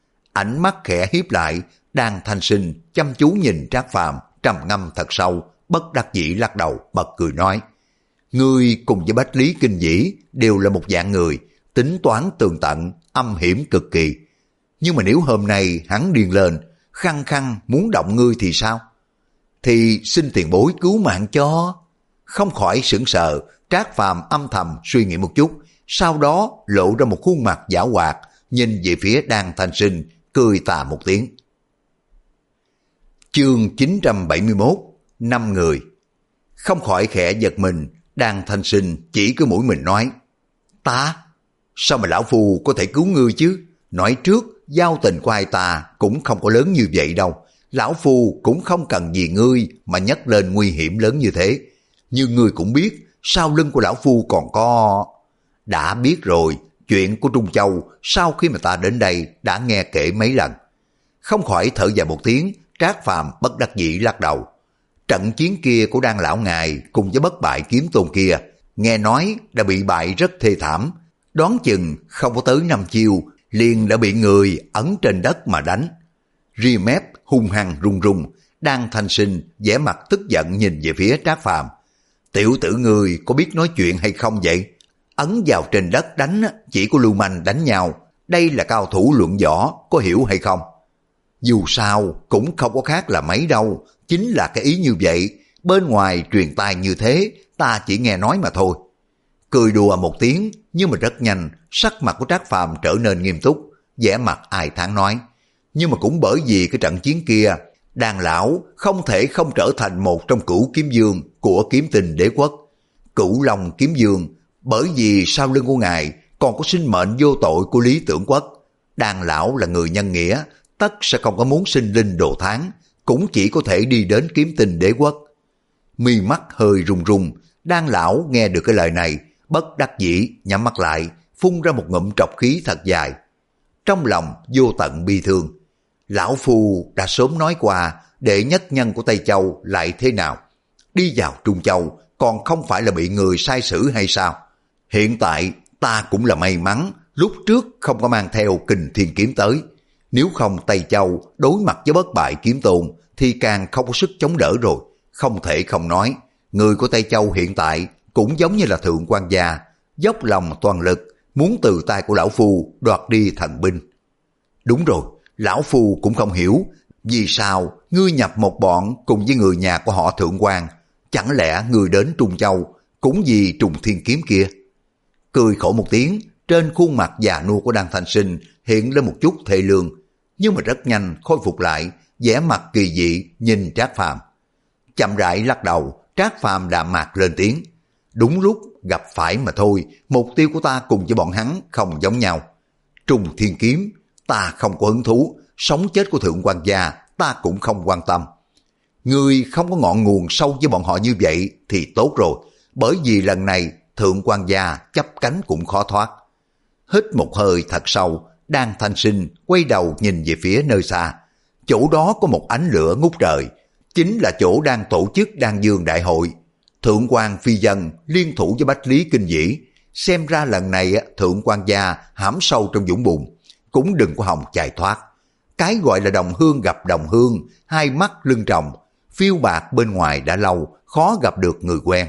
Ánh mắt khẽ hiếp lại, Đan Thanh Sinh chăm chú nhìn Trác Phàm, trầm ngâm thật sâu, bất đắc dĩ lắc đầu, bật cười nói. Ngươi cùng với Bách Lý Kinh Dĩ đều là một dạng người, tính toán tường tận, âm hiểm cực kỳ. Nhưng mà nếu hôm nay hắn điên lên, khăng khăng muốn động ngươi thì sao? Thì xin tiền bối cứu mạng cho. Không khỏi sững sờ, Trác Phàm âm thầm suy nghĩ một chút, sau đó lộ ra một khuôn mặt giảo hoạt, nhìn về phía Đan Thanh Sinh, cười tà một tiếng. Chương chín trăm bảy mươi mốt, năm người. Không khỏi khẽ giật mình, Đan Thanh Sinh chỉ cái mũi mình nói. Ta? Sao mà lão phu có thể cứu ngươi chứ? Nói trước, giao tình của hai ta cũng không có lớn như vậy đâu. Lão phu cũng không cần vì ngươi mà nhắc lên nguy hiểm lớn như thế. Như ngươi cũng biết, sau lưng của lão phu còn có... Đã biết rồi, chuyện của Trung Châu sau khi mà ta đến đây đã nghe kể mấy lần. Không khỏi thở dài một tiếng, Trác Phàm bất đắc dĩ lắc đầu. Trận chiến kia của Đan lão ngài cùng với bất bại kiếm tôn kia, nghe nói đã bị bại rất thê thảm. Đoán chừng không có tới năm chiêu, liền đã bị người ấn trên đất mà đánh. Ria mép hung hăng run run, Đan Thanh Sinh vẻ mặt tức giận nhìn về phía Trác Phàm. Tiểu tử người có biết nói chuyện hay không vậy? Ấn vào trên đất đánh chỉ có lưu manh đánh nhau, đây là cao thủ luận võ, có hiểu hay không? Dù sao cũng không có khác là mấy đâu, chính là cái ý như vậy, bên ngoài truyền tai như thế, ta chỉ nghe nói mà thôi. Cười đùa một tiếng, nhưng mà rất nhanh, sắc mặt của Trác Phàm trở nên nghiêm túc, vẻ mặt ai thán nói. Nhưng mà cũng bởi vì cái trận chiến kia, Đan lão không thể không trở thành một trong cửu kiếm dương của Kiếm Tinh Đế quốc. Cửu Long kiếm dương, bởi vì sau lưng của ngài còn có sinh mệnh vô tội của Lý Tưởng Quốc. Đan lão là người nhân nghĩa, tất sẽ không có muốn sinh linh đồ tháng, cũng chỉ có thể đi đến Kiếm Tinh Đế quốc. Mi mắt hơi run run, Đan lão nghe được cái lời này, bất đắc dĩ nhắm mắt lại, phun ra một ngụm trọc khí thật dài. Trong lòng vô tận bi thương. Lão phu đã sớm nói qua, đệ nhất nhân của Tây Châu lại thế nào? Đi vào Trung Châu còn không phải là bị người sai xử hay sao? Hiện tại ta cũng là may mắn lúc trước không có mang theo Kình Thiên Kiếm tới. Nếu không Tây Châu đối mặt với bất bại kiếm tôn thì càng không có sức chống đỡ rồi. Không thể không nói, người của Tây Châu hiện tại cũng giống như là Thượng Quan gia, dốc lòng toàn lực muốn từ tay của lão phu đoạt đi thần binh. Đúng rồi, lão phu cũng không hiểu vì sao ngươi nhập một bọn cùng với người nhà của họ Thượng Quan. Chẳng lẽ ngươi đến Trung Châu cũng vì trùng thiên kiếm kia? Cười khổ một tiếng, trên khuôn mặt già nua của Đan Thanh Sinh hiện lên một chút thê lương, nhưng mà rất nhanh khôi phục lại vẻ mặt kỳ dị nhìn Trác Phàm. Chậm rãi lắc đầu, Trác Phàm đạm mạc lên tiếng: đúng lúc gặp phải mà thôi, mục tiêu của ta cùng với bọn hắn không giống nhau. Trùng thiên kiếm ta không có hứng thú, sống chết của Thượng Quan gia ta cũng không quan tâm. Ngươi không có ngọn nguồn sâu với bọn họ như vậy thì tốt rồi, bởi vì lần này Thượng Quan gia chấp cánh cũng khó thoát. Hít một hơi thật sâu, Đan Thanh Sinh quay đầu nhìn về phía nơi xa. Chỗ đó có một ánh lửa ngút trời, chính là chỗ đang tổ chức Đan Dương Đại hội. Thượng Quan phi dân liên thủ với Bách Lý Kinh Dĩ, xem ra lần này Thượng Quan gia hãm sâu trong vũng bùn, cũng đừng có hòng chạy thoát. Cái gọi là đồng hương gặp đồng hương, hai mắt lưng tròng, phiêu bạc bên ngoài đã lâu, khó gặp được người quen.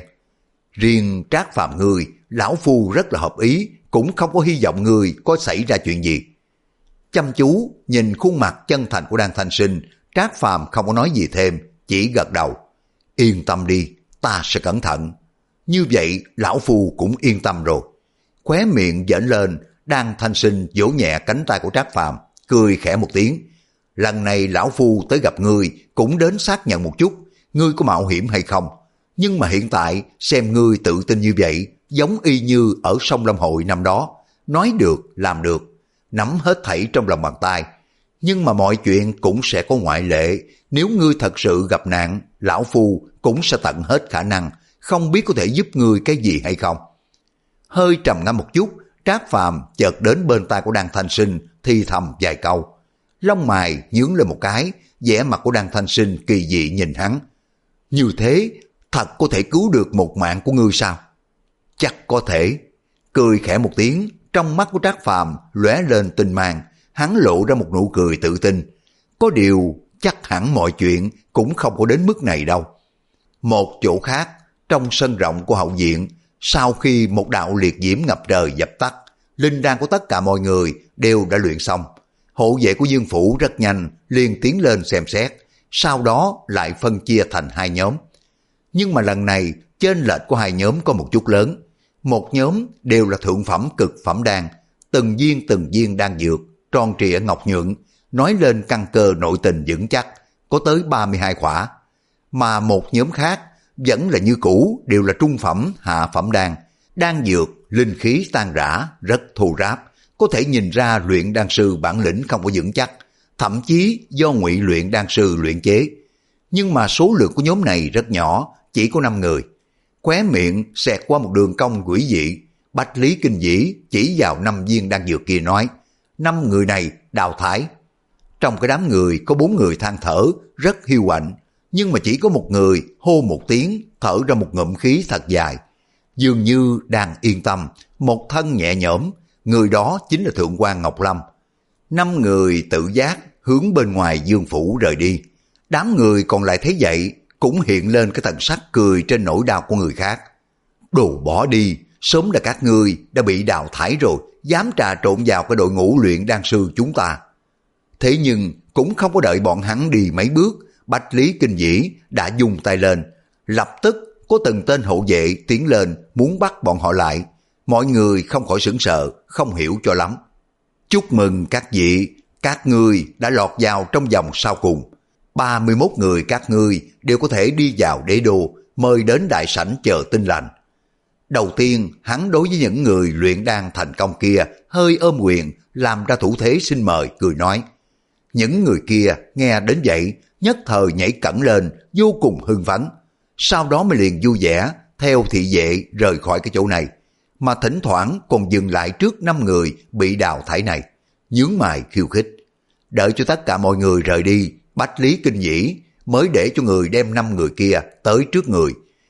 Riêng Trác Phàm ngươi, lão phu rất là hợp ý, cũng không có hy vọng ngươi có xảy ra chuyện gì. Chăm chú nhìn khuôn mặt chân thành của Đan Thanh Sinh, Trác Phàm không có nói gì thêm, chỉ gật đầu. Yên tâm đi, ta sẽ cẩn thận. Như vậy lão phu cũng yên tâm rồi. Khóe miệng giãn lên, Đan Thanh Sinh vỗ nhẹ cánh tay của Trác Phàm, cười khẽ một tiếng. Lần này lão phu tới gặp ngươi cũng đến xác nhận một chút, ngươi có mạo hiểm hay không. Nhưng mà hiện tại xem ngươi tự tin như vậy, giống y như ở sông Lâm Hội năm đó, nói được làm được, nắm hết thảy trong lòng bàn tay. Nhưng mà mọi chuyện cũng sẽ có ngoại lệ, nếu ngươi thật sự gặp nạn, lão phu cũng sẽ tận hết khả năng, không biết có thể giúp ngươi cái gì hay không. Hơi trầm ngâm một chút, Trác Phàm chợt đến bên tai của Đan Thanh Sinh thì thầm vài câu. Lông mày nhướng lên một cái, vẻ mặt của Đan Thanh Sinh kỳ dị nhìn hắn. Như thế, thật có thể cứu được một mạng của ngươi sao? Chắc có thể. Cười khẽ một tiếng, trong mắt của Trác Phàm lóe lên tinh mang, hắn lộ ra một nụ cười tự tin. Có điều, chắc hẳn mọi chuyện cũng không có đến mức này đâu. Một chỗ khác, trong sân rộng của hậu viện, sau khi một đạo liệt diễm ngập trời dập tắt, linh đan của tất cả mọi người đều đã luyện xong. Hộ vệ của Dương Phủ rất nhanh liền tiến lên xem xét, sau đó lại phân chia thành hai nhóm. Nhưng mà lần này chênh lệch của hai nhóm có một chút lớn. Một nhóm đều là thượng phẩm cực phẩm đan, từng viên từng viên đan dược, tròn trịa ngọc nhuận, nói lên căn cơ nội tình vững chắc, có tới ba mươi hai khỏa. Mà một nhóm khác vẫn là như cũ, đều là trung phẩm hạ phẩm đan, đan dược, linh khí tan rã, rất thô ráp, có thể nhìn ra luyện đan sư bản lĩnh không có vững chắc, thậm chí do ngụy luyện đan sư luyện chế. Nhưng mà số lượng của nhóm này rất nhỏ, chỉ có năm người. Khóe miệng xẹt qua một đường cong quỷ dị, Bách Lý Kinh Dĩ chỉ vào năm viên đan dược kia nói, năm người này đào thải. Trong cái đám người có bốn người than thở, rất hiu quạnh, nhưng mà chỉ có một người hô một tiếng, thở ra một ngụm khí thật dài. Dường như đang yên tâm, một thân nhẹ nhõm, người đó chính là Thượng Quan Ngọc Lâm. Năm người tự giác hướng bên ngoài Dương Phủ rời đi. Đám người còn lại thấy vậy, cũng hiện lên cái thần sắc cười trên nỗi đau của người khác. Đồ bỏ đi, sớm đã các ngươi đã bị đào thải rồi, dám trà trộn vào cái đội ngũ luyện đan sư chúng ta. Thế nhưng cũng không có đợi bọn hắn đi mấy bước, Bách Lý Kinh Dĩ đã dùng tay lên, lập tức có từng tên hộ vệ tiến lên muốn bắt bọn họ lại. Mọi người không khỏi sửng sợ, không hiểu cho lắm. Chúc mừng các vị, các ngươi đã lọt vào trong vòng sau cùng. ba mươi mốt người các ngươi đều có thể đi vào đế đô, mời đến đại sảnh chờ tin lành. Đầu tiên, hắn đối với những người luyện đan thành công kia hơi ôm quyền, làm ra thủ thế xin mời, cười nói. Những người kia nghe đến vậy, nhất thời nhảy cẫng lên, vô cùng hưng phấn. Sau đó mới liền vui vẻ, theo thị vệ rời khỏi cái chỗ này, mà thỉnh thoảng còn dừng lại trước năm người bị đào thải này, nhướng mày khiêu khích. Đợi cho tất cả mọi người rời đi, Bách Lý Kinh Dĩ mới để cho người đem năm người kia tới trước người,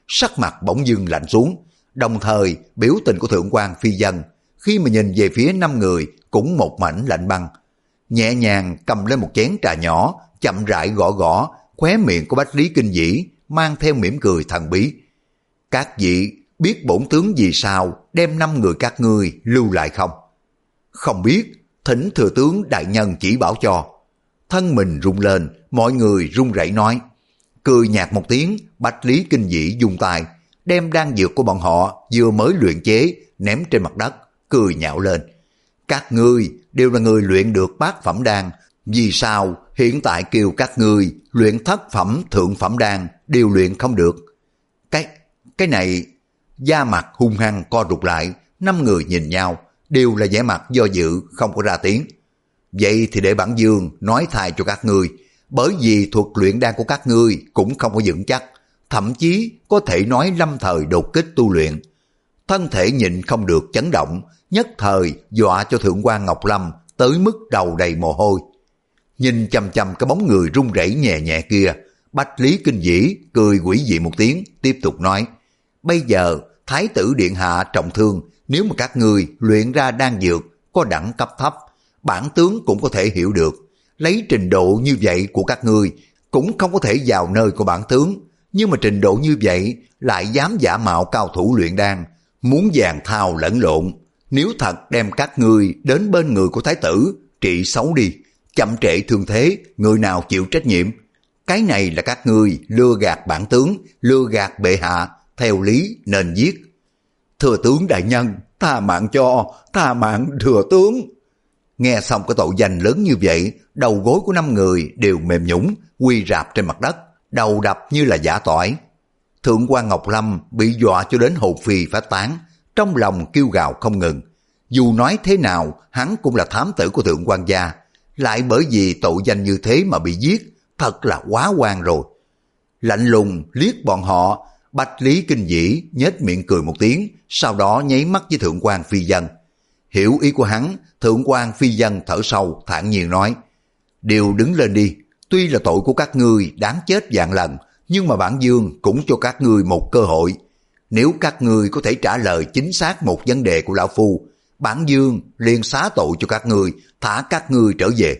sắc mặt bỗng dưng lạnh xuống, đồng thời biểu tình của thượng quan phi dân khi mà nhìn về phía năm người cũng một mảnh lạnh băng. Nhẹ nhàng cầm lên một chén trà nhỏ, chậm rãi gõ gõ, khóe miệng của Bách Lý Kinh Dĩ mang theo mỉm cười thần bí. Các vị biết bổn tướng vì sao đem năm người các ngươi lưu lại không? Không biết, thỉnh thừa tướng đại nhân chỉ bảo cho. Thân mình rung lên, mọi người run rẩy nói. Cười nhạt một tiếng, Bách Lý Kinh Dĩ dùng tay đem đan dược của bọn họ vừa mới luyện chế ném trên mặt đất, cười nhạo lên. Các ngươi đều là người luyện được bát phẩm đan, vì sao hiện tại kêu các ngươi luyện thất phẩm thượng phẩm đan đều luyện không được? Cái, cái này, da mặt hung hăng co rụt lại, năm người nhìn nhau, đều là vẻ mặt do dự, không có ra tiếng. Vậy thì để bản dương nói thay cho các ngươi, bởi vì thuật luyện đan của các ngươi cũng không có vững chắc, thậm chí có thể nói lâm thời đột kích tu luyện. Thân thể nhịn không được chấn động, nhất thời dọa cho thượng quan Ngọc Lâm tới mức đầu đầy mồ hôi. Nhìn chăm chăm cái bóng người run rẩy nhẹ nhẹ kia, Bách Lý Kinh Dĩ cười quỷ dị một tiếng, tiếp tục nói. Bây giờ Thái tử Điện Hạ trọng thương, nếu mà các ngươi luyện ra đan dược có đẳng cấp thấp, bản tướng cũng có thể hiểu được. Lấy trình độ như vậy của các ngươi cũng không có thể vào nơi của bản tướng, nhưng mà trình độ như vậy lại dám giả mạo cao thủ luyện đan, muốn vàng thao lẫn lộn. Nếu thật đem các ngươi đến bên người của thái tử trị xấu đi, chậm trễ thương thế, người nào chịu trách nhiệm? Cái này là các ngươi lừa gạt bản tướng, lừa gạt bệ hạ, theo lý nên giết. Thừa tướng đại nhân, tha mạng cho, tha mạng thừa tướng. Nghe xong cái tội danh lớn như vậy, đầu gối của năm người đều mềm nhũn, quy rạp trên mặt đất, đầu đập như là giả tỏi. Thượng quan Ngọc Lâm bị dọa cho đến hồn phi phách tán, trong lòng kêu gào không ngừng. Dù nói thế nào, hắn cũng là thám tử của thượng quan gia, lại bởi vì tội danh như thế mà bị giết, thật là quá oan rồi. Lạnh lùng liếc bọn họ, Bách Lý Kinh Dĩ nhếch miệng cười một tiếng, sau đó nháy mắt với thượng quan phi dân. Hiểu ý của hắn, thượng quan phi dân thở sâu thản nhiên nói. Đều đứng lên đi, tuy là tội của các ngươi đáng chết vạn lần, nhưng mà bản dương cũng cho các ngươi một cơ hội. Nếu các ngươi có thể trả lời chính xác một vấn đề của lão phu, bản dương liền xá tội cho các ngươi, thả các ngươi trở về.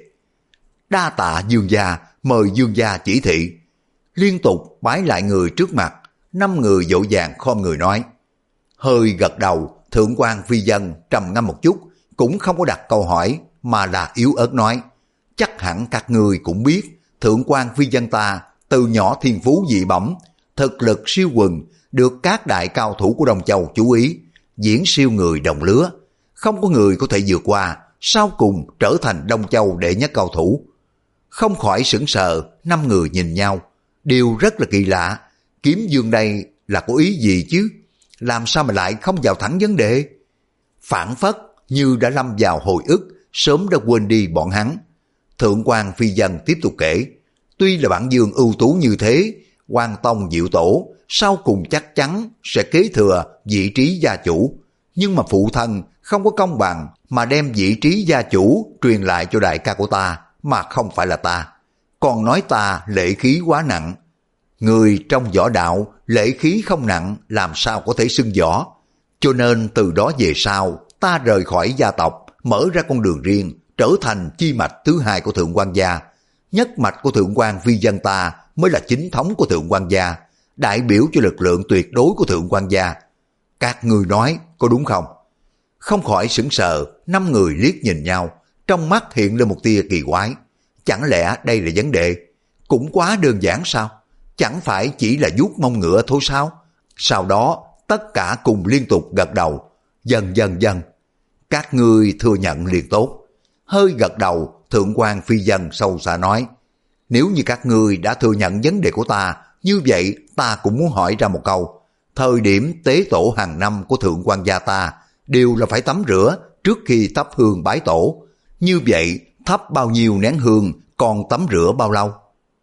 Đa tạ dương gia, mời dương gia chỉ thị. Liên tục bái lại người trước mặt, năm người vội vàng khom người nói. Hơi gật đầu, thượng quan phi dân trầm ngâm một chút, cũng không có đặt câu hỏi, mà là yếu ớt nói. Chắc hẳn các ngươi cũng biết, thượng quan phi dân ta từ nhỏ thiên phú dị bẩm, thực lực siêu quần, được các đại cao thủ của Đông Châu chú ý, diễn siêu người đồng lứa. Không có người có thể vượt qua, sau cùng trở thành Đông Châu đệ nhất cao thủ. Không khỏi sững sờ, năm người nhìn nhau, đều rất là kỳ lạ. Kiếm Dương đây là có ý gì chứ? Làm sao mà lại không vào thẳng vấn đề? Phản phất như đã lâm vào hồi ức, sớm đã quên đi bọn hắn. Thượng quan phi dân tiếp tục kể, tuy là bản dương ưu tú như thế, Quan Tông Diệu Tổ sau cùng chắc chắn sẽ kế thừa vị trí gia chủ, nhưng mà phụ thân không có công bằng mà đem vị trí gia chủ truyền lại cho đại ca của ta, mà không phải là ta. Còn nói ta lệ khí quá nặng. Người trong võ đạo lệ khí không nặng làm sao có thể xưng võ. Cho nên từ đó về sau ta rời khỏi gia tộc, mở ra con đường riêng, trở thành chi mạch thứ hai của thượng quan gia. Nhất mạch của thượng quan phi dân ta mới là chính thống của thượng quan gia, đại biểu cho lực lượng tuyệt đối của thượng quan gia. Các người nói có đúng không? Không khỏi sững sờ, năm người liếc nhìn nhau, trong mắt hiện lên một tia kỳ quái. Chẳng lẽ đây là vấn đề? Cũng quá đơn giản sao? Chẳng phải chỉ là vuốt mông ngựa thôi sao? Sau đó tất cả cùng liên tục gật đầu. Dần dần dần, các ngươi thừa nhận liền tốt. Hơi gật đầu, thượng quan phi dân sâu xa nói. Nếu như các ngươi đã thừa nhận vấn đề của ta, như vậy ta cũng muốn hỏi ra một câu. Thời điểm tế tổ hàng năm của thượng quan gia ta đều là phải tắm rửa trước khi thắp hương bái tổ. Như vậy thắp bao nhiêu nén hương, còn tắm rửa bao lâu?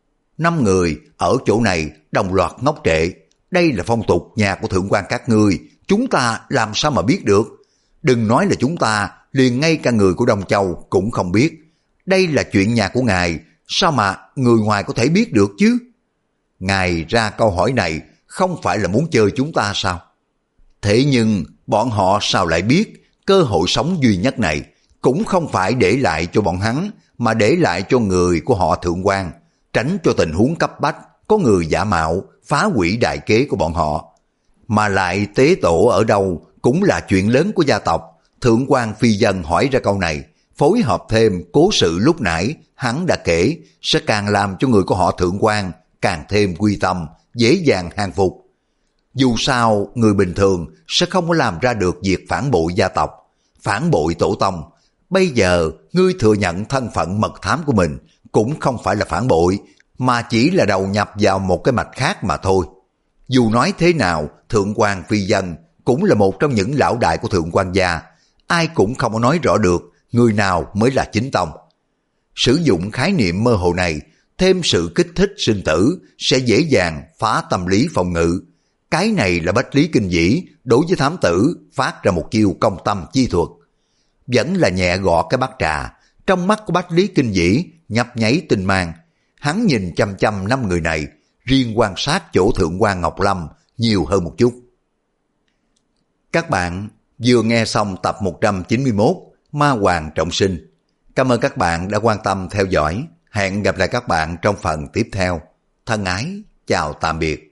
Năm người ở chỗ này đồng loạt ngốc trệ. Đây là phong tục nhà của thượng quan các ngươi, chúng ta làm sao mà biết được? Đừng nói là chúng ta, liền ngay cả người của Đông Châu cũng không biết. Đây là chuyện nhà của ngài, sao mà người ngoài có thể biết được chứ? Ngài ra câu hỏi này không phải là muốn chơi chúng ta sao? Thế nhưng bọn họ sao lại biết cơ hội sống duy nhất này cũng không phải để lại cho bọn hắn, mà để lại cho người của họ Thượng quan, tránh cho tình huống cấp bách có người giả mạo phá hủy đại kế của bọn họ. Mà lại tế tổ ở đâu cũng là chuyện lớn của gia tộc. Thượng quan Phi Dân hỏi ra câu này, phối hợp thêm cố sự lúc nãy hắn đã kể, sẽ càng làm cho người của họ Thượng quan càng thêm quy tâm, dễ dàng hàng phục. Dù sao, người bình thường sẽ không có làm ra được việc phản bội gia tộc, phản bội tổ tông. Bây giờ, ngươi thừa nhận thân phận mật thám của mình cũng không phải là phản bội, mà chỉ là đầu nhập vào một cái mạch khác mà thôi. Dù nói thế nào, Thượng quan Phi Dân cũng là một trong những lão đại của Thượng quan gia. Ai cũng không có nói rõ được người nào mới là chính tông. Sử dụng khái niệm mơ hồ này, thêm sự kích thích sinh tử, sẽ dễ dàng phá tâm lý phòng ngự. Cái này là Bách Lý Kinh Vĩ đối với thám tử phát ra một chiêu công tâm chi thuật. Vẫn là nhẹ gọt cái bát trà, trong mắt của Bách Lý Kinh Vĩ nhấp nháy tinh mang. Hắn nhìn chăm chăm năm người này, riêng quan sát chỗ Thượng quan Ngọc Lâm nhiều hơn một chút. Các bạn vừa nghe xong tập một trăm chín mươi mốt Ma Hoàng Trọng Sinh. Cảm ơn các bạn đã quan tâm theo dõi. Hẹn gặp lại các bạn trong phần tiếp theo. Thân ái, chào tạm biệt.